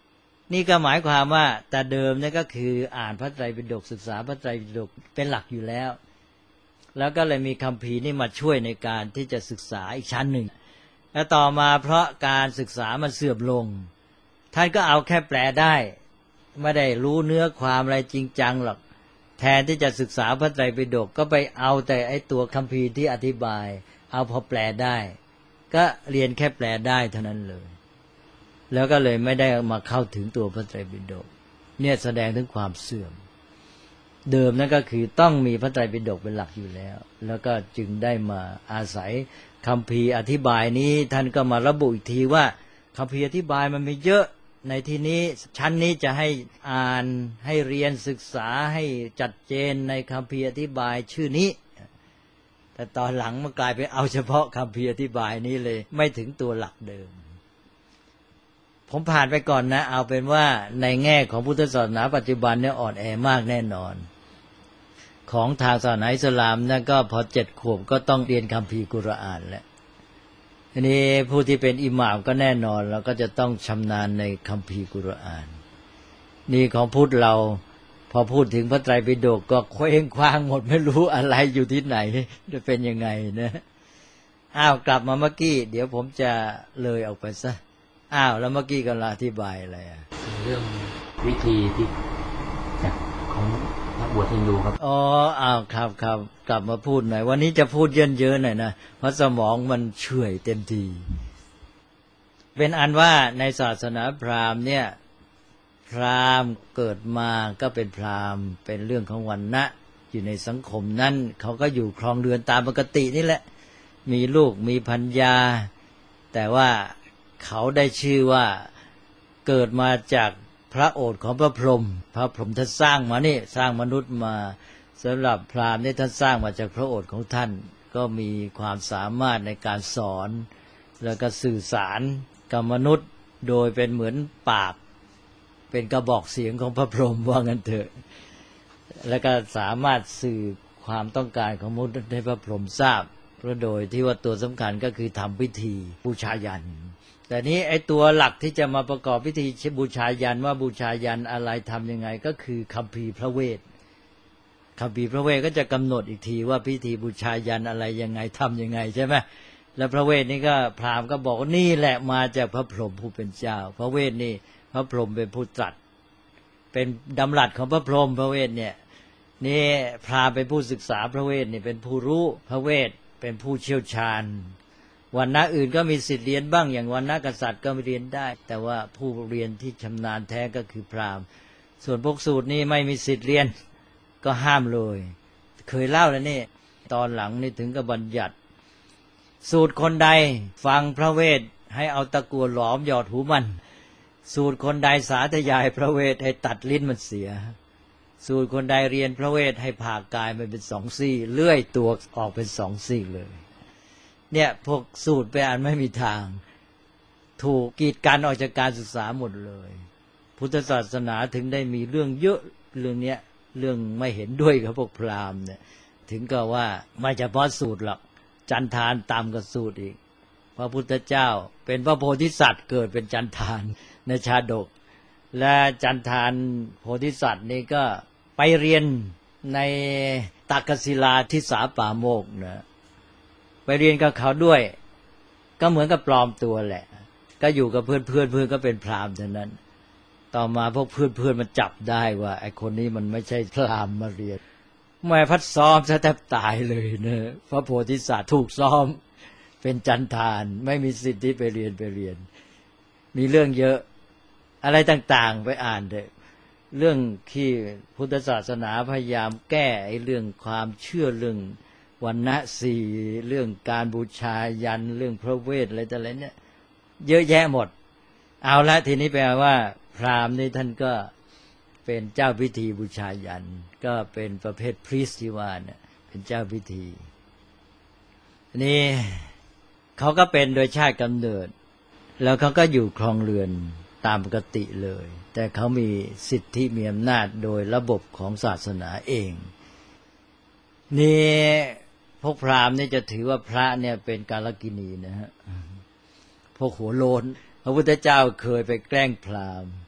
นี่ก็หมายความว่าแต่เดิมเนี่ยก็คืออ่านพระไตรปิฎกศึกษาพระไตรปิฎกเป็นหลักอยู่แล้วแล้วก็เลยมีคัมภีร์นี่มาช่วยในการที่จะศึกษาอีกชั้นหนึ่งแล้วต่อมาเพราะการศึกษามันเสื่อมลงท่านก็เอาแค่แปลได้ไม่ได้รู้เนื้อความอะไรจริงจังหรอกแทนที่จะศึกษาพระไตรปิฎกก็ไปเอาแต่ไอ้ตัวคัมภีร์ที่อธิบายเอาพอแปลได้ก็เรียนแค่แปลได้เท่านั้นเลยแล้วก็เลยไม่ได้มาเข้าถึงตัวพระไตรปิฎกเนี่ยแสดงถึงความเสื่อมเดิมนั่นก็คือต้องมีพระไตรปิฎกเป็นหลักอยู่แล้วแล้วก็จึงได้มาอาศัยคัมภีร์อธิบายนี้ท่านก็มาระบุอีกทีว่าคัมภีร์อธิบายมันมีเยอะในที่นี้ชั้นนี้จะให้อ่านให้เรียนศึกษาให้จัดเจนในคัมภีร์อธิบายชื่อนี้แต่ตอนหลังมันกลายไปเอาเฉพาะคัมภีร์อธิบายนี้เลยไม่ถึงตัวหลักเดิมผมผ่านไปก่อนนะเอาเป็นว่าในแง่ของพุทธศาสนาปัจจุบันเนี่ยอ่อนแอมากแน่นอนของทางศาสนาอิสลามนั่นก็พอ7 ขวบก็ต้องเรียนคัมภีร์กุรอานแล้วทีนี้ผู้ที่เป็นอิหม่ามก็แน่นอนเราก็จะต้องชำนาญในคัมภีร์กุรอานนี่ของพุทธเราพอพูดถึงพระไตรปิฎกก็เคว้งคว้างหมดไม่รู้อะไรอยู่ที่ไหนจะเป็นยังไงนะกลับมาเมื่อกี้เดี๋ยวผมจะเลยออกไปซะแล้วเมื่อกี้ก็อธิบายอะไรเรื่องวิธีที่จากของนักบวชฮินดูครับครับกลับมาพูดหน่อยวันนี้จะพูดเยอะๆหน่อยนะเพราะสมองมันเฉื่อยเต็มทีเป็นอันว่าในศาสนาพราหมณ์เนี่ยพราหมณ์เกิดมาก็เป็นพราหมณ์เป็นเรื่องของวรรณะอยู่ในสังคมนั้นเขาก็อยู่ครองเรือนตามปกตินี่แหละมีลูกมีภรรยาแต่ว่าเขาได้ชื่อว่าเกิดมาจากพระโอษฐ์ของพระพรหมท่านสร้างมานี่สร้างมนุษย์มาสำหรับพราหมณ์นี่ท่านสร้างมาจากพระโอษฐ์ของท่านก็มีความสามารถในการสอนแล้วก็สื่อสารกับมนุษย์โดยเป็นเหมือนปากเป็นกระบอกเสียงของพระพรหมว่างั้นเถอะแล้วก็สามารถสื่อความต้องการของมนุษย์ให้พระพรหมทราบเพราะโดยที่ว่าตัวสำคัญก็คือทำพิธีบูชายัญแต่นี้ไอ้ตัวหลักที่จะมาประกอบพิธีบูชายัญว่าบูชายัญอะไรทำยังไงก็คือคัมภีร์พระเวทคัมภีร์พระเวทก็จะกำหนดอีกทีว่าพิธีบูชายัญอะไรยังไงทำยังไงใช่ไหมแล้วพระเวทนี่ก็พราหมณ์ก็บอกว่านี่แหละมาจากพระพรหมผู้เป็นเจ้าพระเวทนี่พระพรหมเป็นผู้ตรัสเป็นดำรัสของพระพรหมพระเวทเนี่ยนี่พราหมณ์เป็นผู้ศึกษาพระเวทนี่เป็นผู้รู้พระเวทเป็นผู้เชี่ยวชาญวรรณะอื่นก็มีสิทธิ์เรียนบ้างอย่างวรรณะกษัตริย์ก็เรียนได้แต่ว่าผู้เรียนที่ชำนาญแท้ก็คือพราหมณ์ส่วนพวกสูตรนี่ไม่มีสิทธิ์เรียนก็ห้ามเลยเคยเล่าแล้วนี่ตอนหลังนี่ถึงกับบัญญัติสูตรคนใดฟังพระเวทให้เอาตะกั่วหลอมหยอดหูมันสูตรคนใดสาธยายพระเวทให้ตัดลิ้นมันเสียสูตรคนใดเรียนพระเวทให้ผ่ากายมันเป็น2 ซี่เลื่อยตัวออกเป็น2 ซี่เลยเนี่ยพวกสูตรไปอ่านไม่มีทางถูกกีดกันออกจากการศึกษาหมดเลยพุทธศาสนาถึงได้มีเรื่องเยอะเรื่องเนี้ยเรื่องไม่เห็นด้วยกับพวกพราหมณ์เนี่ยถึงก็ว่าไม่เฉพาะสูตรหรอกจันทานตามกับสูตรอีกพระพุทธเจ้าเป็นพระโพธิสัตว์เกิดเป็นจันทานในชาดกและจันทานโพธิสัตว์นี่ก็ไปเรียนในตักกศิลาทิสาปาโมกข์นะไปเรียนกับเขาด้วยก็เหมือนกับปลอมตัวแหละก็อยู่กับเพื่อนก็เป็นพราหมณ์เท่านั้นต่อมาพวกเพื่อนมันจับได้ว่าไอ้คนนี้มันไม่ใช่พราหมณ์มาเรียนแม่พัดซ้อมซะแทบตายเลยนะพระโพธิสัตว์ถูกซ้อมเป็นจันทานไม่มีสิทธิ์ที่ไปเรียนมีเรื่องเยอะอะไรต่างๆไปอ่านเถอะเรื่องที่พุทธศาสนาพยายามแก้ไอ้เรื่องความเชื่อเรื่องวรรณะ4เรื่องการบูชายัญเรื่องพระเวทอะไรต่ออะไรเนี่ยเยอะแยะหมดเอาละทีนี้แปลว่าพราหมณ์นี่ท่านก็เป็นเจ้าพิธีบูชายัญก็เป็นประเภทพรีสต์ที่ว่าเนี่ยเป็นเจ้าพิธีนี่เขาก็เป็นโดยชาติกำเนิดแล้วเขาก็อยู่ครองเรือนตามปกติเลยแต่เขามีสิทธิมีอำนาจโดยระบบของศาสนาเองนี่พวกพราหมณ์นี่จะถือว่าพระเนี่ยเป็นกาลกิณีนะฮะพวกหัวโลนพระพุทธเจ้าเคยไปแกล้งพราหมณ์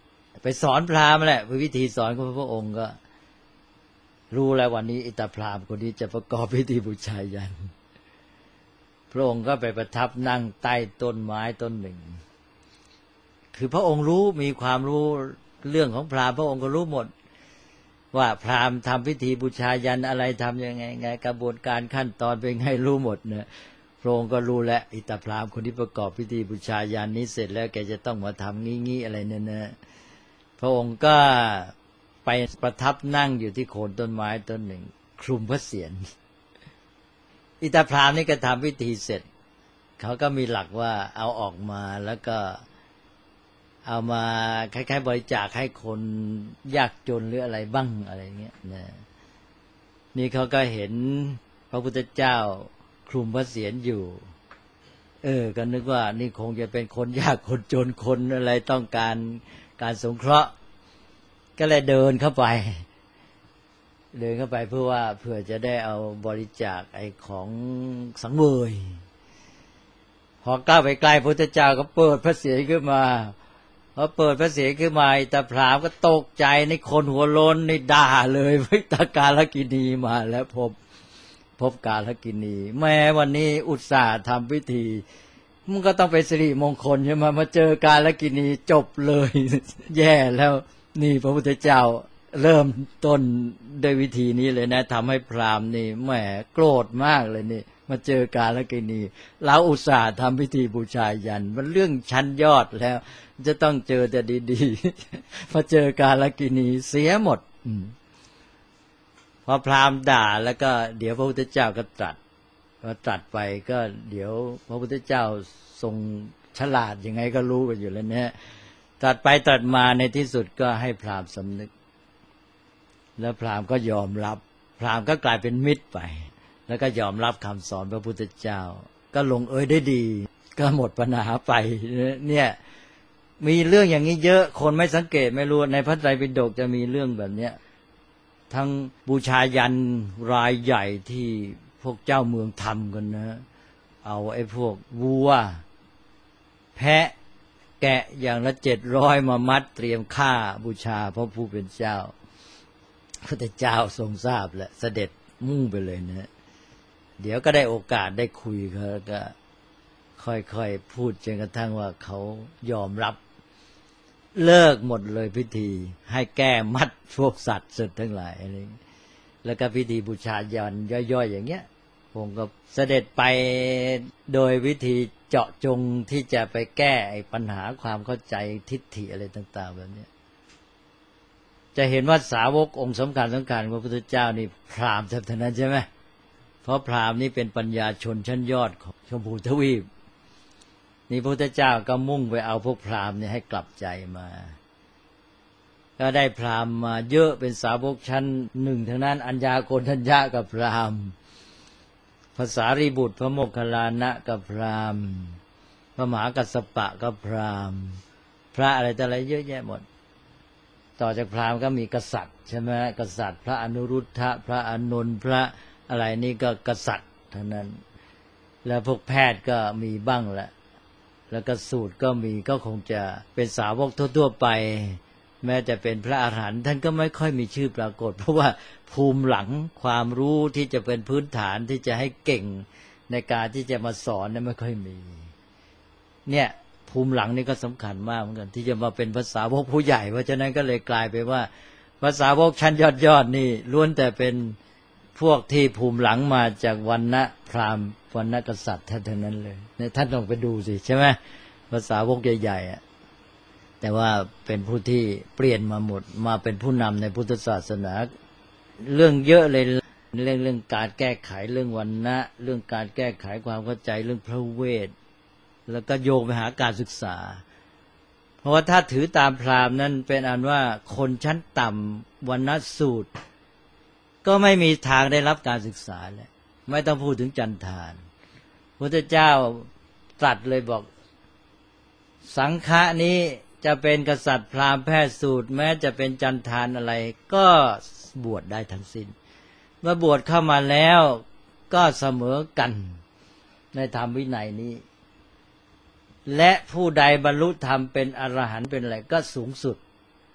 ไปสอนพราหมณ์แหละวิธีสอนของพระองค์ก็รู้แล้ววันนี้อิตาพราหมณ์คนนี้จะประกอบพิธีบูชายันพระองค์ก็ไปประทับนั่งใต้ต้นไม้ต้นหนึ่งคือพระองค์รู้มีความรู้เรื่องของพราหมณ์พระองค์ก็รู้หมดว่าพราหมณ์ทำพิธีบูชายันอะไรทำยังไงกระบวนการขั้นตอนเป็นไงรู้หมดเนี่ยพระองค์ก็รู้แล้วอิตาพราหมณ์คนที่ประกอบพิธีบูชายันนี้เสร็จแล้วแกจะต้องมาทำงี้อะไรเนี่ยนะพระองค์ก็ไปประทับนั่งอยู่ที่โคนต้นไม้ต้นหนึ่งคลุมพระเศียรอิตาพราหมณ์นี่ก็ทำพิธีเสร็จเขาก็มีหลักว่าเอาออกมาแล้วก็เอามาคล้ายๆบริจาคให้คนยากจนหรืออะไรบ้างอะไรเงี้ยนะนี่เขาก็เห็นพระพุทธเจ้าคลุมพระเศียรอยู่ก็นึกว่านี่คงจะเป็นคนยากคนจนคนอะไรต้องการสงเคราะห์ก็เลยเดินเข้าไปเพื่อว่าเผื่อจะได้เอาบริจาคไอ้ของสังเวยพอก้าวไปใกล้พระพุทธเจ้าก็เปิดพระเศียรขึ้นมาพอเปิดพระเศียรขึ้นมาอิตาพราหมณ์ก็ตกใจในคนหัวโล้นในด่าเลยวิตากาลกินีมาแล้วพบกาลกินีแม้วันนี้อุตส่าห์ทำพิธีมันก็ต้องเป็นสิริมงคลใช่ไหมมาเจอกาลกินีจบเลย แย่แล้วนี่พระพุทธเจ้าเริ่มต้นด้วยวิธีนี้เลยนะทำให้พราหมณ์นี่แหมโกรธมากเลยนี่มาเจอกาลกินีเราอุตส่าห์ทำพิธีบูชายันมันเรื่องชั้นยอดแล้วจะต้องเจอแต่ดีๆมาเจอกาลกินีเสียหมดพอพราหมณ์ด่าแล้วก็เดี๋ยวพระพุทธเจ้าก็ตรัสพอตรัสไปก็เดี๋ยวพระพุทธเจ้าทรงฉลาดยังไงก็รู้กันอยู่แล้วเนี่ยตรัสไปตรัสมาในที่สุดก็ให้พราหมณ์สำนึกแล้วพราหมณ์ก็ยอมรับพราหมณ์ก็กลายเป็นมิตรไปแล้วก็ยอมรับคำสอนพระพุทธเจ้าก็ลงเอยได้ดีก็หมดปัญหาไปเนี่ยมีเรื่องอย่างนี้เยอะคนไม่สังเกตไม่รู้ในพระไตรปิฎกจะมีเรื่องแบบเนี้ยทั้งบูชายันรายใหญ่ที่พวกเจ้าเมืองทำกันนะเอาไอ้พวกวัวแพะแกะอย่างละ700มามัดเตรียมฆ่าบูชาพระผู้เป็นเจ้าพระเจ้าทรงทราบและเสด็จมุ่งไปเลยนะเดี๋ยวก็ได้โอกาสได้คุยเขาก็ค่อยๆพูดจนกระทั่งว่าเขายอมรับเลิกหมดเลยพิธีให้แก้มัดพวกสัตว์สึกทั้งหลายอะไรแล้วก็พิธีบูชายันย่อยๆอย่างเงี้ยผมก็เสด็จไปโดยวิธีเจาะจงที่จะไปแก้ไอ้ปัญหาความเข้าใจทิฏฐิอะไรต่างๆแบบนี้จะเห็นว่าสาวกองค์สำคัญพระพุทธเจ้านี่พราหมณ์เท่านั้นใช่ไหมเพราะพราหมณ์นี่เป็นปัญญาชนชั้นยอดของชมพูทวีปนี่พระพุทธเจ้าก็มุ่งไปเอาพวกพราหมณ์เนี่ยให้กลับใจมาก็ได้พราหมณ์มาเยอะเป็นสาวกชั้นหนึ่งทั้งนั้นอัญญาโกณทัญญะกับพราหมณ์ภาษารีบุตรพระโมคคัลลานะกับพราหมณ์พระมหากัสสปะกับพราหมณ์พระอะไรแต่อะไรเยอะแยะหมดต่อจากพราหมณ์ก็มีกษัตริย์ใช่ไหมกษัตริย์พระอนุรุทธะพระอานนท์พระอะไรนี่ก็กษัตริย์ทั้งนั้นแล้วพวกแพทย์ก็มีบ้างแหละแล้วก็สูตรก็มีก็คงจะเป็นสาวกทั่วๆไปแม้จะเป็นพระอรหันต์ท่านก็ไม่ค่อยมีชื่อปรากฏเพราะว่าภูมิหลังความรู้ที่จะเป็นพื้นฐานที่จะให้เก่งในการที่จะมาสอนนั้นไม่ค่อยมีเนี่ยภูมิหลังนี่ก็สำคัญมากเหมือนกันที่จะมาเป็นภาษาวกผู้ใหญ่เพราะฉะนั้นก็เลยกลายไปว่าภาษาวกชั้นยอดนี่ล้วนแต่เป็นพวกที่ภูมิหลังมาจากวรรณะพราหมณ์วรรณกษัตริย์ท่านนั้นเลยเนี่ยท่านต้องไปดูสิใช่ไหมภาษาวกใหญ่ๆแต่ว่าเป็นผู้ที่เปลี่ยนมาหมดมาเป็นผู้นำในพุทธศาสนาเรื่องเยอะเลยเรื่องการแก้ไขเรื่องวรรณะเรื่องการแก้ไขความเข้าใจเรื่องพระเวทแล้วก็โยงไปหาการศึกษาเพราะว่าถ้าถือตามพราหมณ์นั้นเป็นอันว่าคนชั้นต่ำวรรณสูตรก็ไม่มีทางได้รับการศึกษาเลยไม่ต้องพูดถึงจันทานพระพุทธเจ้าตรัสเลยบอกสังฆะนี้จะเป็นกษัตริย์พราหมณ์แพทย์สูตรแม้จะเป็นจันทานอะไรก็บวชได้ทั้งสิ้นเมื่อบวชเข้ามาแล้วก็เสมอกันในธรรมวินัยนี้และผู้ใดบรรลุธรรมเป็นอรหันต์เป็นอะไรก็สูงสุด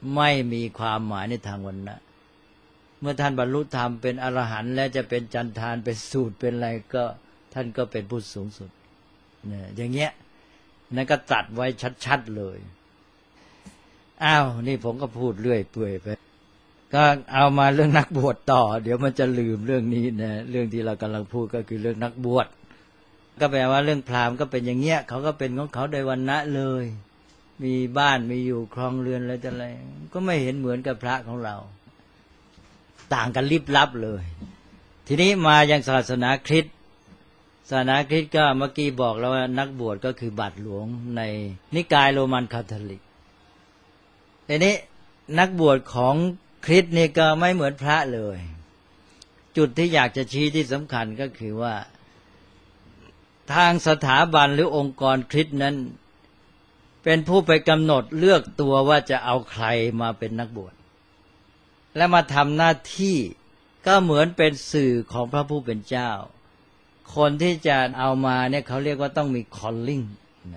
ไม่มีความหมายในทางวรรณะเมื่อท่านบรรลุธรรมเป็นอรหันต์แล้วจะเป็นจันทานเป็นสูตรเป็นอะไรก็ท่านก็เป็นผู้สูงสุดเนี่ยอย่างเงี้ยนั่นก็ตรัสไว้ชัดๆเลยอ้าวนี่ผมก็พูดเรื่อยเปื่อยไปก็เอามาเรื่องนักบวชต่อเดี๋ยวมันจะลืมเรื่องนี้นะเรื่องที่เรากำลังพูดก็คือเรื่องนักบวชก็แปลว่าเรื่องพราหมณ์ก็เป็นอย่างเงี้ยเขาก็เป็นของเขาโดยวรรณะเลยมีบ้านมีอยู่ครองเรือนอะไรแต่อะไรก็ไม่เห็นเหมือนกับพระของเราต่างกันลิบลับเลยทีนี้มายังศาสนาคริสต์ศาสนาคริสต์ก็เมื่อกี้บอกแล้วว่านักบวชก็คือบาทหลวงในนิกายโรมันคาทอลิกทีนี้นักบวชของคริสต์นี่ก็ไม่เหมือนพระเลยจุดที่อยากจะชี้ที่สำคัญก็คือว่าทางสถาบันหรือองค์กรคริสต์นั้นเป็นผู้ไปกำหนดเลือกตัวว่าจะเอาใครมาเป็นนักบวชและมาทำหน้าที่ก็เหมือนเป็นสื่อของพระผู้เป็นเจ้าคนที่จะเอามาเนี่ยเขาเรียกว่าต้องมี calling นะ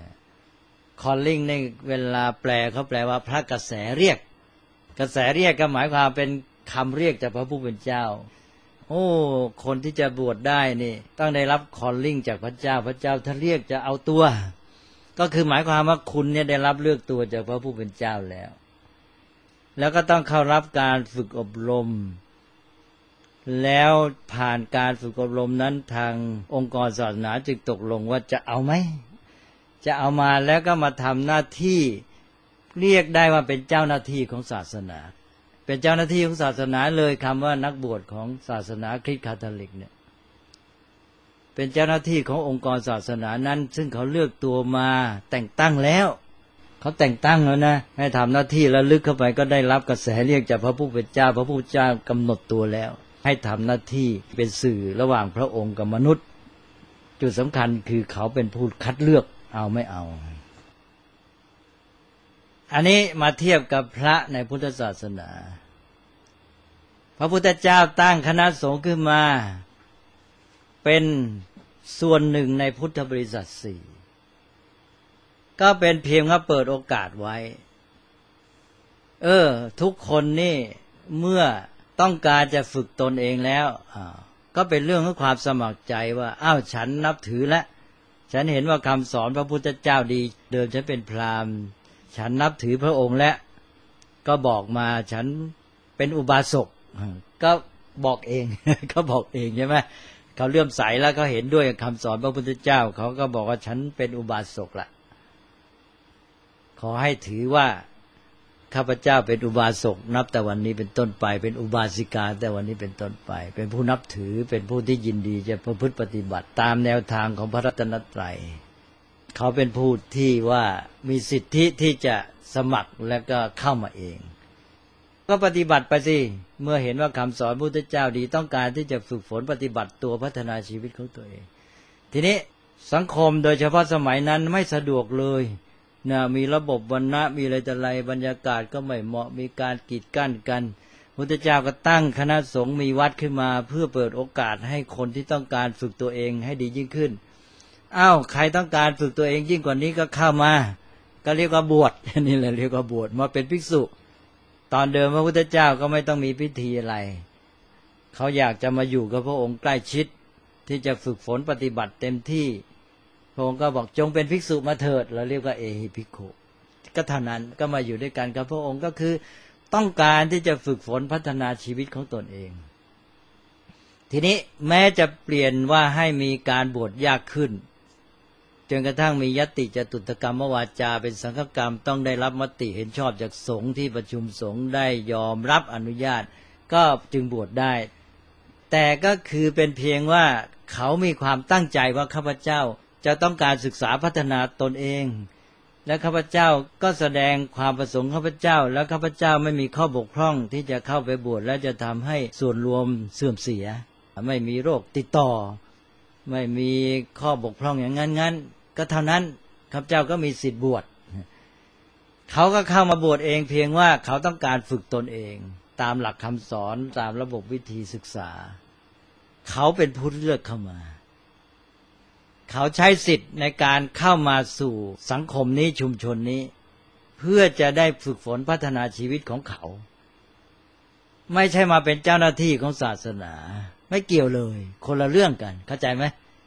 calling ในเวลาแปลเขาแปลว่าพระกระแสเรียกกระแสเรียกก็หมายความเป็นคำเรียกจากพระผู้เป็นเจ้าโอ้คนที่จะบวชได้นี่ต้องได้รับ calling จากพระเจ้าพระเจ้าถ้าเรียกจะเอาตัวก็คือหมายความว่าคุณเนี่ยได้รับเลือกตัวจากพระผู้เป็นเจ้าแล้วก็ต้องเข้ารับการฝึกอบรมแล้วผ่านการฝึกอบรมนั้นทางองค์กรศาสนาจึงตกลงว่าจะเอาไหมจะเอามาแล้วก็มาทำหน้าที่เรียกได้ว่าเป็นเจ้าหน้าที่ของศาสนาเป็นเจ้าหน้าที่ของศาสนาเลยคำว่านักบวชของศาสนาคริสต์คาทอลิกเนี่ยเป็นเจ้าหน้าที่ขององค์กรศาสนานั้นซึ่งเขาเลือกตัวมาแต่งตั้งแล้วเขาแต่งตั้งแล้วนะให้ทำหน้าที่แล้วลึกเข้าไปก็ได้รับกระแสเรียกจากพระผู้เป็นเจ้าพระผู้เป็นเจ้ากำหนดตัวแล้วให้ทำหน้าที่เป็นสื่อระหว่างพระองค์กับมนุษย์จุดสำคัญคือเขาเป็นผู้คัดเลือกเอาไม่เอาอันนี้มาเทียบกับพระในพุทธศาสนาพระพุทธเจ้าตั้งคณะสงฆ์ขึ้นมาเป็นส่วนหนึ่งในพุทธบริษัทสี่ก็เป็นเพียงว่าเปิดโอกาสไว้ทุกคนนี่เมื่อต้องการจะฝึกตนเองแล้วก็เป็นเรื่องของความสมัครใจว่าอ้าวฉันนับถือแล้วฉันเห็นว่าคำสอนพระพุทธเจ้าดีเดิมฉันเป็นพราหมณ์ฉันนับถือพระองค์แล้วก็บอกมาฉันเป็นอุบาสกก็บอกเอง ก็บอกเองใช่ไหมเขาเลื่อมใสแล้วเขาเห็นด้วยกับคำสอนพระพุทธเจ้าเขาก็บอกว่าฉันเป็นอุบาสกละขอให้ถือว่าข้าพเจ้าเป็นอุบาสกนับแต่วันนี้เป็นต้นไปเป็นอุบาสิกาแต่วันนี้เป็นต้นไปเป็นผู้นับถือเป็นผู้ที่ยินดีจะประพฤติปฏิบัติตามแนวทางของพระรัตนตรัยเขาเป็นผู้ที่ว่ามีสิทธิที่จะสมัครแล้วก็เข้ามาเองก็ปฏิบัติไปสิเมื่อเห็นว่าคำสอนพระพุทธเจ้าดีต้องการที่จะฝึกฝนปฏิบัติตัวพัฒนาชีวิตของตัวเองทีนี้สังคมโดยเฉพาะสมัยนั้นไม่สะดวกเลยนะมีระบบวรรณะมีอะไรแต่ไรบรรยากาศก็ไม่เหมาะมีการกีดกั้นกันพุทธเจ้าก็ตั้งคณะสงฆ์มีวัดขึ้นมาเพื่อเปิดโอกาสให้คนที่ต้องการฝึกตัวเองให้ดียิ่งขึ้นอ้าวใครต้องการฝึกตัวเองยิ่งกว่านี้ก็เข้ามาก็เรียกว่าบวชนี่แหละเรียกว่าบวชมาเป็นภิกษุตอนเดิมพระพุทธเจ้าก็ไม่ต้องมีพิธีอะไรเขาอยากจะมาอยู่กับพระองค์ใกล้ชิดที่จะฝึกฝนปฏิบัติเต็มที่พระองค์ก็บอกจงเป็นภิกษุมาเถิดเราเรียกว่าเอหิภิกขุก็เท่านั้นก็มาอยู่ด้วยกันกับพระองค์ก็คือต้องการที่จะฝึกฝนพัฒนาชีวิตของตนเองทีนี้แม้จะเปลี่ยนว่าให้มีการบวชยากขึ้นจนกระทั่งมียติจตุตกรรมวาจาเป็นสังฆกรรมต้องได้รับมติเห็นชอบจากสงฆ์ที่ประชุมสงฆ์ได้ยอมรับอนุญาตก็จึงบวชได้แต่ก็คือเป็นเพียงว่าเขามีความตั้งใจว่าข้าพเจ้าจะต้องการศึกษาพัฒนาตนเองและข้าพเจ้าก็แสดงความประสงค์ข้าพเจ้าแล้วข้าพเจ้าไม่มีข้อบกพร่องที่จะเข้าไปบวชและจะทำให้ส่วนรวมเสื่อมเสียไม่มีโรคติดต่อไม่มีข้อบกพร่องอย่างนั้นก็เท่านั้นข้าพเจ้าก็มีสิทธิ์บวชเขาก็เข้ามาบวชเองเพียงว่าเขาต้องการฝึกตนเองตามหลักคำสอนตามระบบวิธีศึกษาเขาเป็นผู้เลือกเข้ามาเขาใช้สิทธิ์ในการเข้ามาสู่สังคมนี้ชุมชนนี้เพื่อจะได้ฝึกฝนพัฒนาชีวิตของเขา ไม่ใช่มาเป็นเจ้าหน้าที่ของศาสนาไม่เกี่ยวเลยคนละเรื่องกันเข้าใจไหม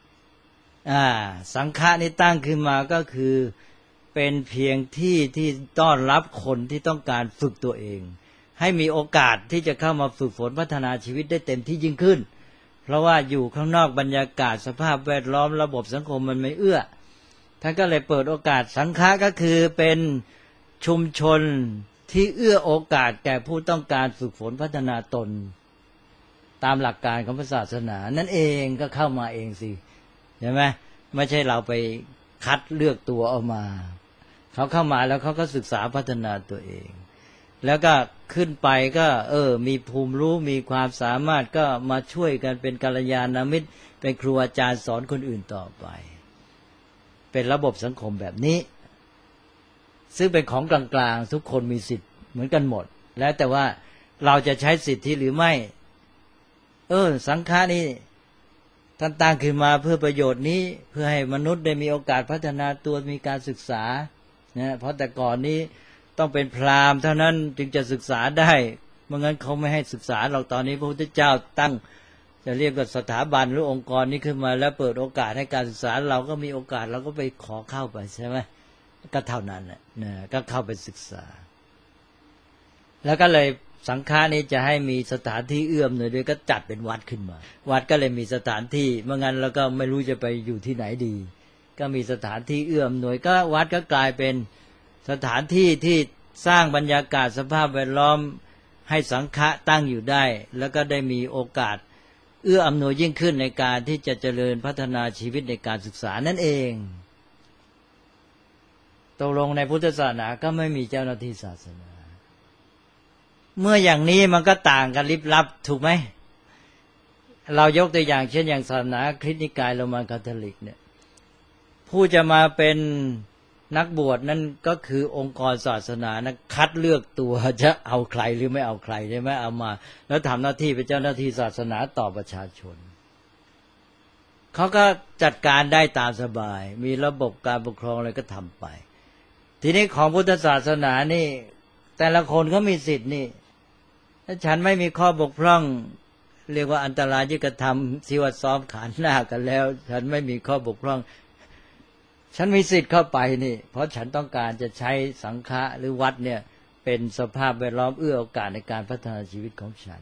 สังฆะนี่ตั้งขึ้นมาก็คือเป็นเพียงที่ต้อนรับคนที่ต้องการฝึกตัวเองให้มีโอกาสที่จะเข้ามาฝึกฝนพัฒนาชีวิตได้เต็มที่ยิ่งขึ้นเพราะว่าอยู่ข้างนอกบรรยากาศสภาพแวดล้อมระบบสังคมมันไม่เอื้อท่านก็เลยเปิดโอกาสสังฆะก็คือเป็นชุมชนที่เอื้อโอกาสแก่ผู้ต้องการฝึกฝนพัฒนาตนตามหลักการของศาสนานั่นเองก็เข้ามาเองสิใช่ไหมไม่ใช่เราไปคัดเลือกตัวออกมาเขาเข้ามาแล้วเขาก็ศึกษาพัฒนาตัวเองแล้วก็ขึ้นไปก็มีภูมิรู้มีความสามารถก็มาช่วยกันเป็นกัลยาณมิตรเป็นครูอาจารย์สอนคนอื่นต่อไปเป็นระบบสังคมแบบนี้ซึ่งเป็นของกลางๆทุกคนมีสิทธิ์เหมือนกันหมดแล้วแต่ว่าเราจะใช้สิทธิหรือไม่สังฆานี่ท่านตั้งขึ้นมาเพื่อประโยชน์นี้เพื่อให้มนุษย์ได้มีโอกาสพัฒนาตัวมีการศึกษานะเพราะแต่ก่อนนี้ต้องเป็นพราหมณ์เท่านั้นจึงจะศึกษาได้ไม่งั้นเขาไม่ให้ศึกษาเราตอนนี้พระพุทธเจ้าตั้งจะเรียกว่าสถาบันหรือองค์กรนี้ขึ้นมาแล้วเปิดโอกาสให้การศึกษาเราก็มีโอกาสเราก็ไปขอเข้าไปใช่ไหมก็เท่านั้นนะก็เข้าไปศึกษาแล้วก็เลยสังฆานี้จะให้มีสถานที่เอื้อมหน่อยด้วยก็จัดเป็นวัดขึ้นมาวัดก็เลยมีสถานที่เมื่องั้นแล้วก็ไม่รู้จะไปอยู่ที่ไหนดีก็มีสถานที่เอื้อมหน่วยก็วัดก็กลายเป็นสถานที่ที่สร้างบรรยากาศสภาพแวดล้อมให้สังฆะตั้งอยู่ได้แล้วก็ได้มีโอกาสเอื้ออำนวยยิ่งขึ้นในการที่จะเจริญพัฒนาชีวิตในการศึกษานั่นเองตกลงในพุทธศาสนาก็ไม่มีเจ้าหน้าที่ศาสนาเมื่ออย่างนี้มันก็ต่างกันลิบลับถูกไหมเรายกตัวอย่างเช่นอย่างศาสนาคริสต์นิกายโรมันคาทอลิกเนี่ยผู้จะมาเป็นนักบวชนั่นก็คือองค์กรศาสนานะคัดเลือกตัวจะเอาใครหรือไม่เอาใครใช่ไหมเอามาแล้วทำหน้าที่เป็นเจ้าหน้าที่ศาสนาต่อประชาชนเขาก็จัดการได้ตามสบายมีระบบการปกครองอะไรก็ทำไปทีนี้ของพุทธศาสนานี่แต่ละคนก็มีสิทธิ์นี่ถ้าฉันไม่มีข้อบกพร่องเรียกว่าอันตรายที่กระทำที่ว่าซ้อมขานหน้ากันแล้วฉันไม่มีข้อบกพร่องฉันมีสิทธิ์เข้าไปนี่เพราะฉันต้องการจะใช้สังฆะหรือวัดเนี่ยเป็นสภาพแวดล้อมเอื้อโอกาสในการพัฒนาชีวิตของฉัน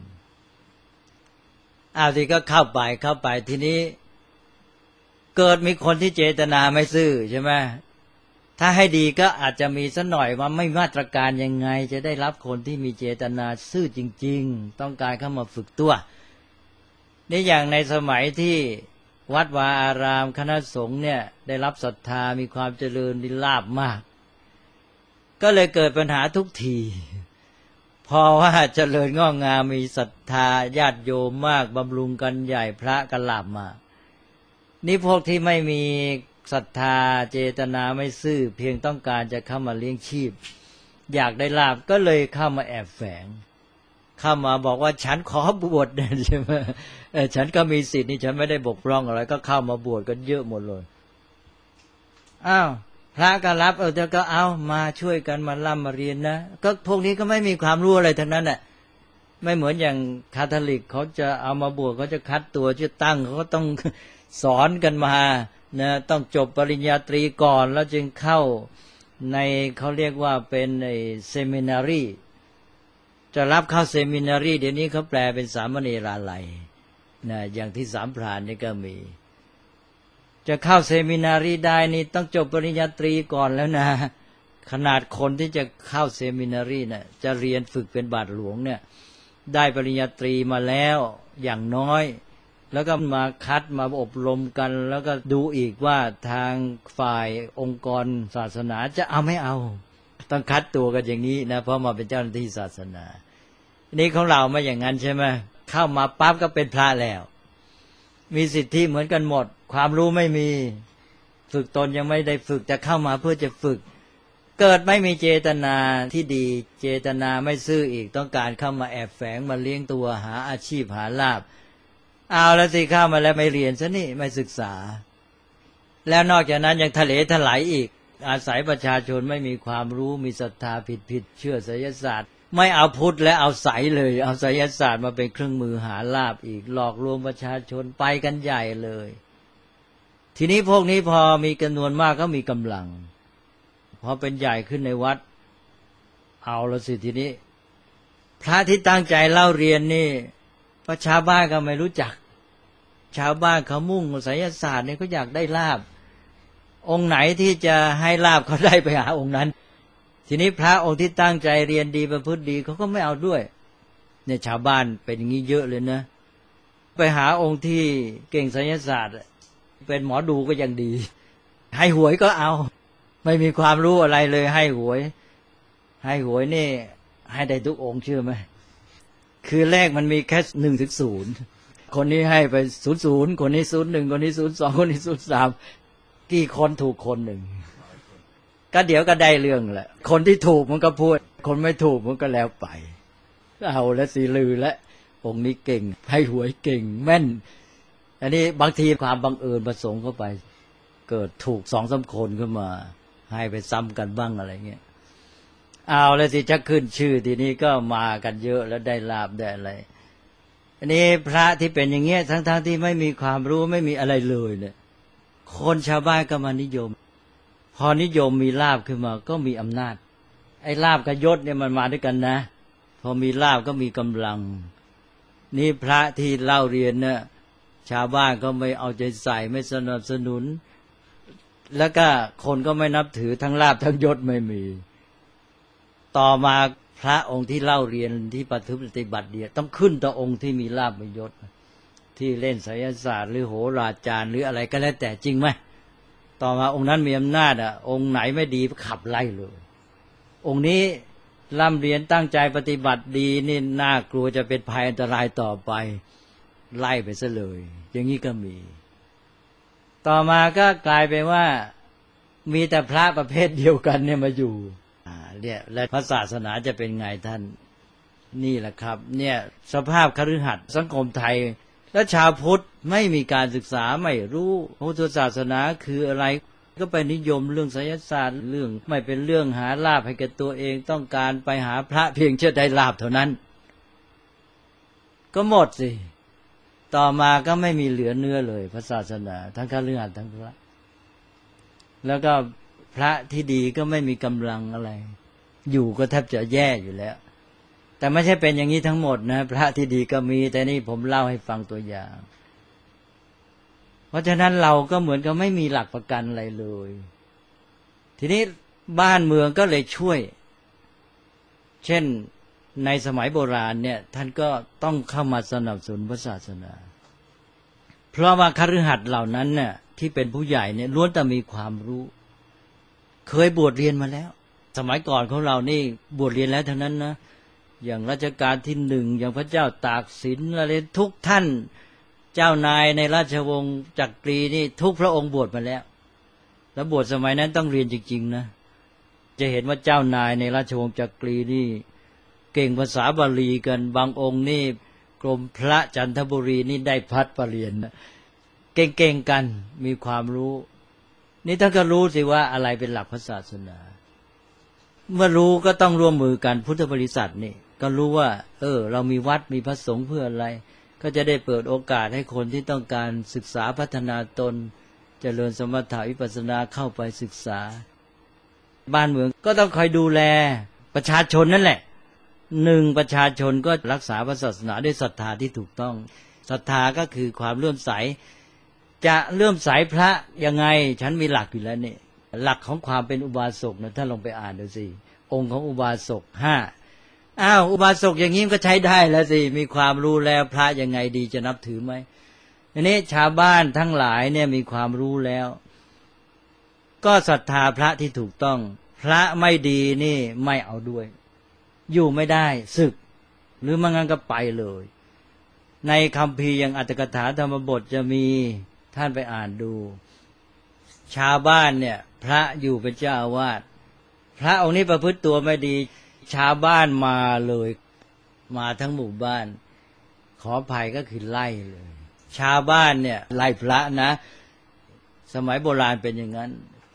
ทีก็เข้าไปทีนี้เกิดมีคนที่เจตนาไม่ซื่อใช่ไหมถ้าให้ดีก็อาจจะมีสักหน่อยว่าไม่มาตรการยังไงจะได้รับคนที่มีเจตนาซื่อจริงๆต้องการเข้ามาฝึกตัวนี่อย่างในสมัยที่วัดวาอารามคณะสงฆ์เนี่ยได้รับศรัทธามีความเจริญดีลาภมากก็เลยเกิดปัญหาทุกทีพอว่าเจริญงอกงามมีศรัทธาญาติโยมมากบำรุงกันใหญ่พระก็ลาภมากนี่พวกที่ไม่มีศรัทธาเจตนาไม่ซื่อเพียงต้องการจะเข้ามาเลี้ยงชีพอยากได้ลาภก็เลยเข้ามาแอบแฝงเข้ามาบอกว่าฉันขอบวชใช่ไหมฉันก็มีสิทธิ์นี่ฉันไม่ได้บกพร่องอะไรก็เข้ามาบวชกันเยอะหมดเลยพระก็รับเดี๋ยวก็เอามาช่วยกันมาล่ำมาเรียนนะก็พวกนี้ก็ไม่มีความรู้อะไรทั้งนั้นแหละไม่เหมือนอย่างคาทอลิกเขาจะเอามาบวชเขาจะคัดตัวจะตั้งเขาก็ต้องสอนกันมานะต้องจบปริญญาตรีก่อนแล้วจึงเข้าในเขาเรียกว่าเป็นเซมินารีจะรับเข้าเซมินารีเดี๋ยวนี้เขาแปลเป็นสามเณราลัยนะอย่างที่สามพรานนี่ก็มีจะเข้าเซมินารีได้นี่ต้องจบปริญญาตรีก่อนแล้วนะขนาดคนที่จะเข้าเซมินารีน่ะจะเรียนฝึกเป็นบาทหลวงเนี่ยได้ปริญญาตรีมาแล้วอย่างน้อยแล้วก็มาคัดมาอบรมกันแล้วก็ดูอีกว่าทางฝ่ายองค์กรศาสนาจะเอาไม่เอาต้องคัดตัวกันอย่างนี้นะเพราะมาเป็นเจ้าหน้าที่ศาสนานี่ของเราไม่อย่างนั้นใช่ไหมเข้ามาปั๊บก็เป็นพระแล้วมีสิทธิเหมือนกันหมดความรู้ไม่มีฝึกตนยังไม่ได้ฝึกจะเข้ามาเพื่อจะฝึกเกิดไม่มีเจตนาที่ดีเจตนาไม่ซื่ออีกต้องการเข้ามาแอบแฝงมาเลี้ยงตัวหาอาชีพหาลาภเอาแล้วสิเข้ามาแล้วไม่เรียนซะนี่ไม่ศึกษาแล้วนอกจากนั้นยังทะเลถลายอีกอาศัยประชาชนไม่มีความรู้มีศรัทธาผิดเชื่อไสยศาสตร์ไม่เอาพุทธและเอาไสยเลยเอาไสยศาสตร์มาเป็นเครื่องมือหาลาภอีกหลอกลวงประชาชนไปกันใหญ่เลยทีนี้พวกนี้พอมีจำนวนมากก็มีกำลังพอเป็นใหญ่ขึ้นในวัดเอาละสิทีนี้พระที่ตั้งใจเล่าเรียนนี่ประชาบ้านก็ไม่รู้จักชาวบ้านเขามุ่งไสยศาสตร์เนี่ยเขาอยากได้ลาภองค์ไหนที่จะให้ลาภเขาได้ไปหาองค์นั้นทีนี้พระองค์ที่ตั้งใจเรียนดีประพฤติดีเขาก็ไม่เอาด้วยเนี่ยชาวบ้านเป็นอย่างนี้เยอะเลยนะไปหาองค์ที่เก่งไสยศาสตร์เป็นหมอดูก็ยังดีให้หวยก็เอาไม่มีความรู้อะไรเลยให้หวยนี่ให้ได้ทุกองค์เชื่อไหมคือแรกมันมีแค่1 ถึง 0คนนี้ให้ไป00คนนี้01คนนี้02คนนี้03กี่คนถูกคนหนึ่งก็เดี๋ยวก็ได้เรื่องแหละคนที่ถูกมันก็พูดคนไม่ถูกมันก็แล้วไปเอาและสีลือและองค์นี้เก่งให้หวยเก่งแม่นอันนี้บางทีความบังเอิญผสมเข้าไปเกิดถูก2-3คนขึ้นมาให้ไปซ้ำกันบ้างอะไรเงี้ยเอาแล้วสิจะขึ้นชื่อทีนี้ก็มากันเยอะแล้วได้ลาภได้อะไรอันนี้พระที่เป็นอย่างเงี้ยทั้งที่ไม่มีความรู้ไม่มีอะไรเลยเนี่ยคนชาวบ้านก็มานิยมพอนิยมมีลาภขึ้นมาก็มีอำนาจไอ้ลาภกับยศเนี่ยมันมาด้วยกันนะพอมีลาภก็มีกำลังนี่พระที่เล่าเรียนเนี่ยชาวบ้านก็ไม่เอาใจใส่ไม่สนับสนุนแล้วก็คนก็ไม่นับถือทั้งลาภทั้งยศไม่มีต่อมาพระองค์ที่เล่าเรียนที่ปฏิบัติเดียต้องขึ้นต่อองค์ที่มีลาภมียศที่เล่นไสยศาสตร์หรือโหราจารย์หรืออะไรก็แล้วแต่จริงไหมต่อมาองค์นั้นมีอำนาจองค์ไหนไม่ดีขับไล่เลยองค์นี้ร่ำเรียนตั้งใจปฏิบัติดีนี่น่ากลัวจะเป็นภัยอันตรายต่อไปไล่ไปซะเลยอย่างนี้ก็มีต่อมาก็กลายเป็นว่ามีแต่พระประเภทเดียวกันเนี่ยมาอยู่เนี่ยและพระศาสนาจะเป็นไงท่านนี่แหละครับเนี่ยสภาพคฤหัสถ์สังคมไทยและชาวพุทธไม่มีการศึกษาไม่รู้พุทธศาสนาคืออะไรก็ไปนิยมเรื่องไสยศาสตร์เรื่องไม่เป็นเรื่องหาลาภให้แก่ตัวเองต้องการไปหาพระเพียงเพื่อได้ลาภเท่านั้นก็หมดสิต่อมาก็ไม่มีเหลือเนื้อเลยพระศาสนาทั้งคฤหัสถ์ทั้งพระแล้วก็พระที่ดีก็ไม่มีกำลังอะไรอยู่ก็แทบจะแย่อยู่แล้วแต่ไม่ใช่เป็นอย่างนี้ทั้งหมดนะพระที่ดีก็มีแต่นี่ผมเล่าให้ฟังตัวอย่างเพราะฉะนั้นเราก็เหมือนกับไม่มีหลักประกันอะไรเลยทีนี้บ้านเมืองก็เลยช่วยเช่นในสมัยโบราณเนี่ยท่านก็ต้องเข้ามาสนับสนุนพระศาสนาเพราะว่าคฤหัสถ์เหล่านั้นเนี่ยที่เป็นผู้ใหญ่เนี่ยล้วนแต่มีความรู้เคยบวชเรียนมาแล้วสมัยก่อนของเรานี่บวชเรียนแล้วทั้งนั้นนะอย่างรัชกาลที่1อย่างพระเจ้าตากสินอะไรทุกท่านเจ้านายในราชวงศ์จักรีนี่ทุกพระองค์บวชมาแล้วแล้วบวชสมัยนั้นต้องเรียนจริงๆนะจะเห็นว่าเจ้านายในราชวงศ์จักรีนี่เก่งภาษาบาลีกันบางองค์นี่กรมพระจันทบุรีนี่ได้พัดปรริญญาเก่งๆกันมีความรู้นี่ท่านก็รู้สิว่าอะไรเป็นหลักพระศาสนาเมื่อรู้ก็ต้องร่วมมือกันพุทธบริษัทนี่ก็รู้ว่าเรามีวัดมีพระสงฆ์เพื่ออะไรก็จะได้เปิดโอกาสให้คนที่ต้องการศึกษาพัฒนาตนเจริญสมถะวิปัสสนาเข้าไปศึกษาบ้านเมืองก็ต้องคอยดูแลประชาชนนั่นแหละ1ประชาชนก็รักษาพระศาสนาด้วยศรัทธาที่ถูกต้องศรัทธาก็คือความเลื่อมใสจะเลื่อมใสพระยังไงฉันมีหลักอยู่แล้วนี่หลักของความเป็นอุบาสกนะท่านลองไปอ่านดูสิองค์ของอุบาสก5อุบาสกอย่างนี้ก็ใช้ได้แล้วสิมีความรู้แล้วพระยังไงดีจะนับถือไหมอันนี้ชาวบ้านทั้งหลายเนี่ยมีความรู้แล้วก็ศรัทธาพระที่ถูกต้องพระไม่ดีนี่ไม่เอาด้วยอยู่ไม่ได้สึกหรือไม่งั้นก็ไปเลยในคัมภีร์อย่างอัตถกถาธรรมบทจะมีท่านไปอ่านดูชาวบ้านเนี่ยพระอยู่เป็นเจ้าอาวาสพระองค์นี้ประพฤติตัวไม่ดีชาวบ้านมาเลยมาทั้งหมู่บ้านขออภัยก็คือไล่เลยชาวบ้านเนี่ยไล่พระนะสมัยโบราณเป็นอย่างนั้น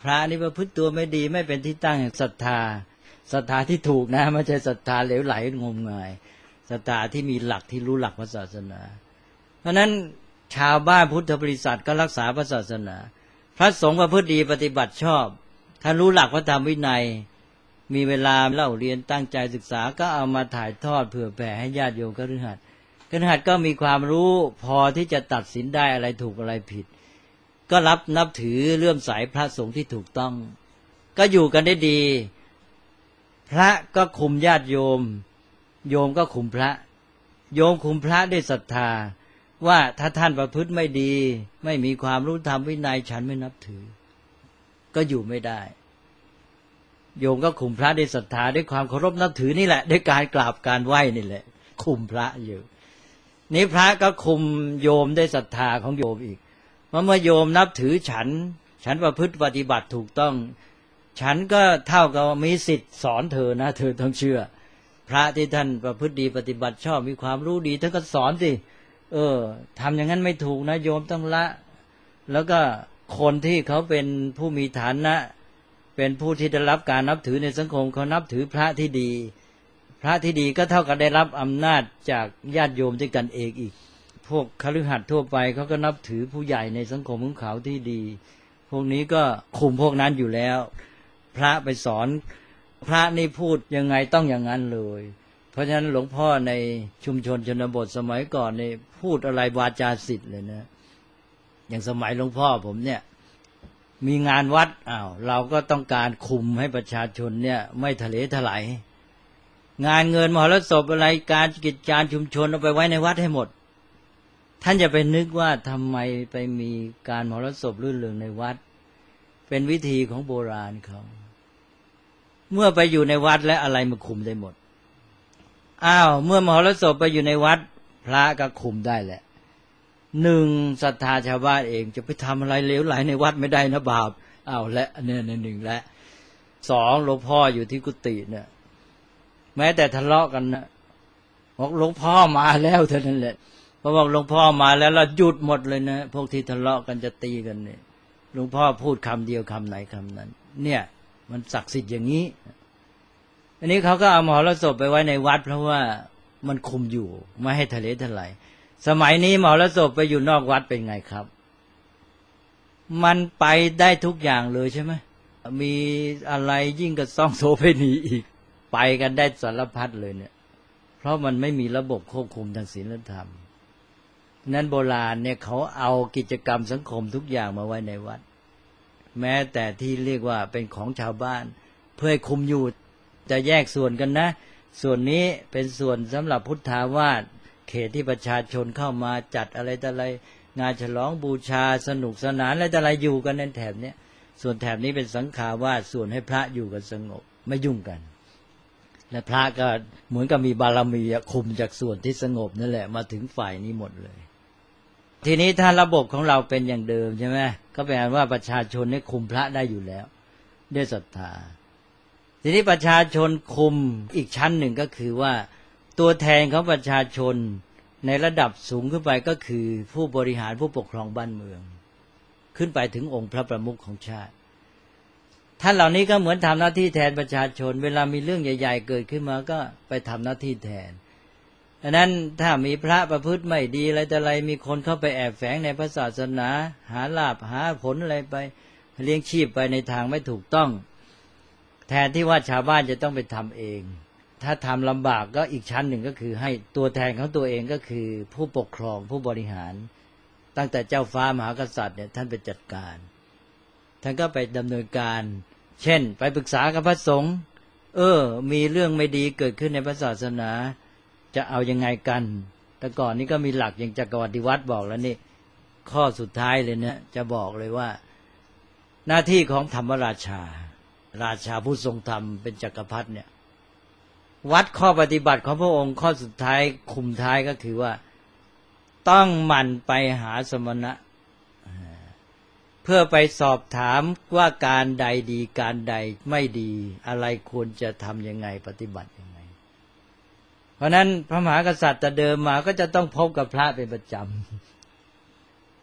พระนี่ประพฤติตัวไม่ดีไม่เป็นที่ตั้งแห่งศรัทธาศรัทธาที่ถูกนะไม่ใช่ศรัทธาเหลวไหลงมงายศรัทธาที่มีหลักที่รู้หลักพระศาสนาเพราะนั้นชาวบ้านพุทธบริษัทก็รักษาพระศาสนาพระสงฆ์ประพฤติดีปฏิบัติชอบถ้ารู้หลักพระธรรมวินัยมีเวลาเล่าเรียนตั้งใจศึกษาก็เอามาถ่ายทอดเผื่อแผ่ให้ญาติโยมคฤหัสถ์ก็มีความรู้พอที่จะตัดสินได้อะไรถูกอะไรผิดก็นับถือเลื่อมใสพระสงฆ์ที่ถูกต้องก็อยู่กันได้ดีพระก็คุมญาติโยมโยมก็คุมพระโยมคุมพระด้วยศรัทธาว่าถ้าท่านประพฤติไม่ดีไม่มีความรู้ธรรมวินัยฉันไม่นับถือก็อยู่ไม่ได้โยมก็คุมพระด้วยศรัทธาด้วยความเคารพนับถือนี่แหละด้วยการกราบการไหว้นี่แหละคุมพระอยู่นี้พระก็คุมโยมด้วยศรัทธาของโยมอีกเมื่อโยมนับถือฉันประพฤติปฏิบัติถูกต้องฉันก็เท่ากับมีสิทธิ์สอนเธอนะเธอต้องเชื่อพระที่ท่านประพฤติดีปฏิบัติชอบมีความรู้ดีท่านก็สอนสิทำอย่างนั้นไม่ถูกนะโยมต้องละแล้วก็คนที่เขาเป็นผู้มีฐานะเป็นผู้ที่ได้รับการนับถือในสังคมเขานับถือพระที่ดีพระที่ดีก็เท่ากับได้รับอำนาจจากญาติโยมด้วยกันเองอีกพวกคฤหัสถ์ทั่วไปเขาก็นับถือผู้ใหญ่ในสังคมของเขาที่ดีพวกนี้ก็คุมพวกนั้นอยู่แล้วพระไปสอนพระนี่พูดยังไงต้องอย่างนั้นเลยเพราะฉะนั้นหลวงพ่อในชุมชนชนบทสมัยก่อนนี่พูดอะไรวาจาศิษย์เลยนะอย่างสมัยหลวงพ่อผมเนี่ยมีงานวัดเราก็ต้องการคุมให้ประชาชนเนี่ยไม่ทะเลถลายงานเงินมหรสพอะไรการกิจการชุมชนเอาไปไว้ในวัดให้หมดท่านจะไปนึกว่าทำไมไปมีการมหรสพรื่นเริงในวัดเป็นวิธีของโบราณเขาเมื่อไปอยู่ในวัดและอะไรมาคุมได้หมดเมื่อมหรสพไปอยู่ในวัดพระก็คุมได้แหละหนึ่งศรัทธาชาวบ้านเองจะไปทำอะไรเลวไหลในวัดไม่ได้นะบาปและเนี่ยหนึ่งและสองหลวงพ่ออยู่ที่กุฏิเนี่ยแม้แต่ทะเลาะกันนะบอกหลวงพ่อมาแล้วเท่านั้นแหละพอบอกหลวงพ่อมาแล้วเราหยุดหมดเลยนะพวกที่ทะเลาะกันจะตีกันเนี่ยหลวงพ่อพูดคำเดียวคำไหนคำนั้นเนี่ยมันศักดิ์สิทธิ์อย่างนี้อันนี้เขาก็เอามหรสพไปไว้ในวัดเพราะว่ามันคุมอยู่ไม่ให้ทะเลทลายสมัยนี้มหรสพไปอยู่นอกวัดเป็นไงครับมันไปได้ทุกอย่างเลยใช่ไหมมีอะไรยิ่งกับซ่องโสเภณีอีกไปกันได้สารพัดเลยเนี่ยเพราะมันไม่มีระบบควบคุมทางศีลธรรมนั้นโบราณเนี่ยเขาเอากิจกรรมสังคมทุกอย่างมาไว้ในวัดแม้แต่ที่เรียกว่าเป็นของชาวบ้านเพื่อให้คุมอยู่จะแยกส่วนกันนะส่วนนี้เป็นส่วนสำหรับพุทธาวาสเขตที่ประชาชนเข้ามาจัดอะไรต่ออะไรงานฉลองบูชาสนุกสนานอะไรต่ออะไรอยู่กันในแถบนี้ส่วนแถบนี้เป็นสังฆาวาสส่วนให้พระอยู่กันสงบไม่ยุ่งกันและพระก็เหมือนกับมีบารมีคุมจากส่วนที่สงบนั่นแหละมาถึงฝ่ายนี้หมดเลยทีนี้ถ้าระบบของเราเป็นอย่างเดิมใช่ไหมก็แปลว่าประชาชนนี่คุมพระได้อยู่แล้วด้วยศรัทธาทีนี้ประชาชนคุมอีกชั้นหนึ่งก็คือว่าตัวแทนของประชาชนในระดับสูงขึ้นไปก็คือผู้บริหารผู้ปกครองบ้านเมืองขึ้นไปถึงองค์พระประมุขของชาติท่านเหล่านี้ก็เหมือนทำหน้าที่แทนประชาชนเวลามีเรื่องใหญ่ๆเกิดขึ้นมาก็ไปทำหน้าที่แทนดังนั้นถ้ามีพระประพฤติไม่ดีอะไรแต่อะไรมีคนเข้าไปแอบแฝงในพระศาสนาหาลาภหาผลอะไรไปเลี้ยงชีพไปในทางไม่ถูกต้องแทนที่ว่าชาวบ้านจะต้องไปทำเองถ้าทำลำบากก็อีกชั้นหนึ่งก็คือให้ตัวแทนของตัวเองก็คือผู้ปกครองผู้บริหารตั้งแต่เจ้าฟ้ามหากษัตริย์เนี่ยท่านไปจัดการท่านก็ไปดำเนินการเช่นไปปรึกษากับพระสงฆ์มีเรื่องไม่ดีเกิดขึ้นในพระศาสนาจะเอายังไงกันแต่ก่อนนี้ก็มีหลักอย่างจักรวรรดิวัตรบอกแล้วนี่ข้อสุดท้ายเลยเนี่ยจะบอกเลยว่าหน้าที่ของธรรมราชาผู้ทรงธรรมเป็นจักรพรรดิเนี่ยวัดข้อปฏิบัติของพระองค์ข้อสุดท้ายคุมท้ายก็คือว่าต้องหมั่นไปหาสมณะเพื่อไปสอบถามว่าการใดดีการใดไม่ดีอะไรควรจะทำยังไงปฏิบัติยังไงเพราะนั้นพระมหากษัตริย์แต่เดิมมาก็จะต้องพบกับพระเป็นประจำ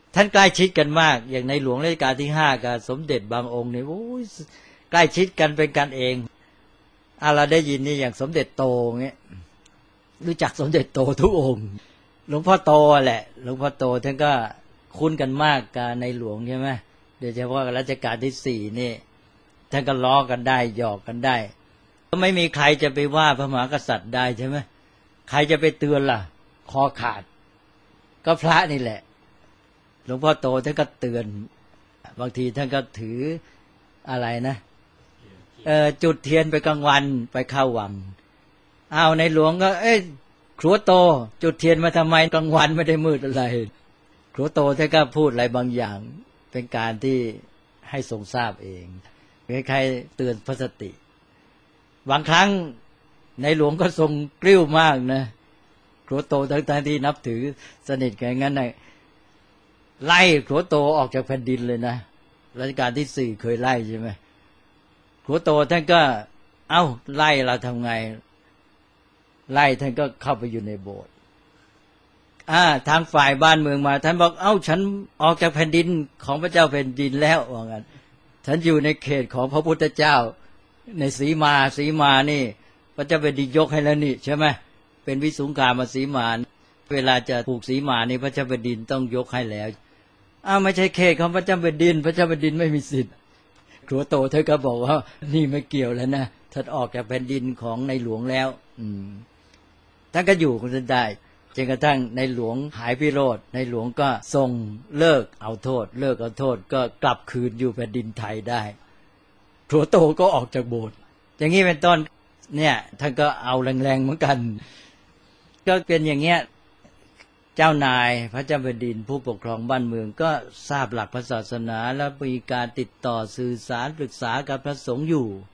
ท่านใกล้ชิดกันมากอย่างในหลวงรัชกาลที่5กับสมเด็จบางองค์เนี่ยโอ้ยใกล้ชิดกันเป็นกันเองเราได้ยินนี่อย่างสมเด็จโตเงี้ยรู้จักสมเด็จโตทุกองค์หลวงพ่อโตแหละหลวงพ่อโตท่านก็คุ้นกันมากกับในหลวงใช่ไหมโดยเฉพาะรัชกาลที่4นี่ท่านก็ล้อกันได้หยอกกันได้ก็ไม่มีใครจะไปว่าพระมหากษัตริย์ได้ใช่ไหมใครจะไปเตือนล่ะคอขาดก็พระนี่แหละหลวงพ่อโตท่านก็เตือนบางทีท่านก็ถืออะไรนะจุดเทียนไปกลางวันไปเข้าวังในหลวงก็ครัวโตจุดเทียนมาทำไมกลางวันไม่ได้มืดอะไรครัวโตท่านก็พูดอะไรบางอย่างเป็นการที่ให้ทรงทราบเองใครๆเตือนพระสติบางครั้งในหลวงก็ทรงกริ้วมากนะครัวโตทั้งที่นับถือสนิทกันงั้นนะไล่ครัวโตออกจากแผ่นดินเลยนะรัชกาลที่4เคยไล่ใช่ไหมครัวโตท่านก็ไล่เราทำไงไล่ท่านก็เข้าไปอยู่ในโบสถ์ทางฝ่ายบ้านเมืองมาท่านบอกฉันออกจากแผ่นดินของพระเจ้าแผ่นดินแล้วว่างั้นฉันอยู่ในเขตของพระพุทธเจ้าในสีมานี่พระเจ้าแผ่นดินยกให้แล้วนี่ใช่ไหมเป็นวิสุงคามสีมาเวลาจะผูกสีมานี่พระเจ้าแผ่นดินต้องยกให้แล้วไม่ใช่เขตของพระเจ้าแผ่นดินพระเจ้าแผ่นดินไม่มีสิทธิ์ครัวโตเธอก็บอกว่านี่ไม่เกี่ยวแล้วนะท่านออกจากแผ่นดินของในหลวงแล้วท่านก็อยู่คนนั้นได้จนกระทั่งในหลวงหายพิโรธในหลวงก็ทรงเลิกเอาโทษก็กลับคืนอยู่แผ่นดินไทยได้ครัวโตก็ออกจากโบสถ์อย่างนี้เป็นต้นเนี่ยท่านก็เอาแรงๆเหมือนกันก็เป็นอย่างเงี้ยเจ้านายพระเจ้าแผ่นดินผู้ปกครองบ้านเมืองก็ทราบหลักพระศาสนาและมีการติดต่อสื่อสารปรึกษากับพระสงฆ์อยู่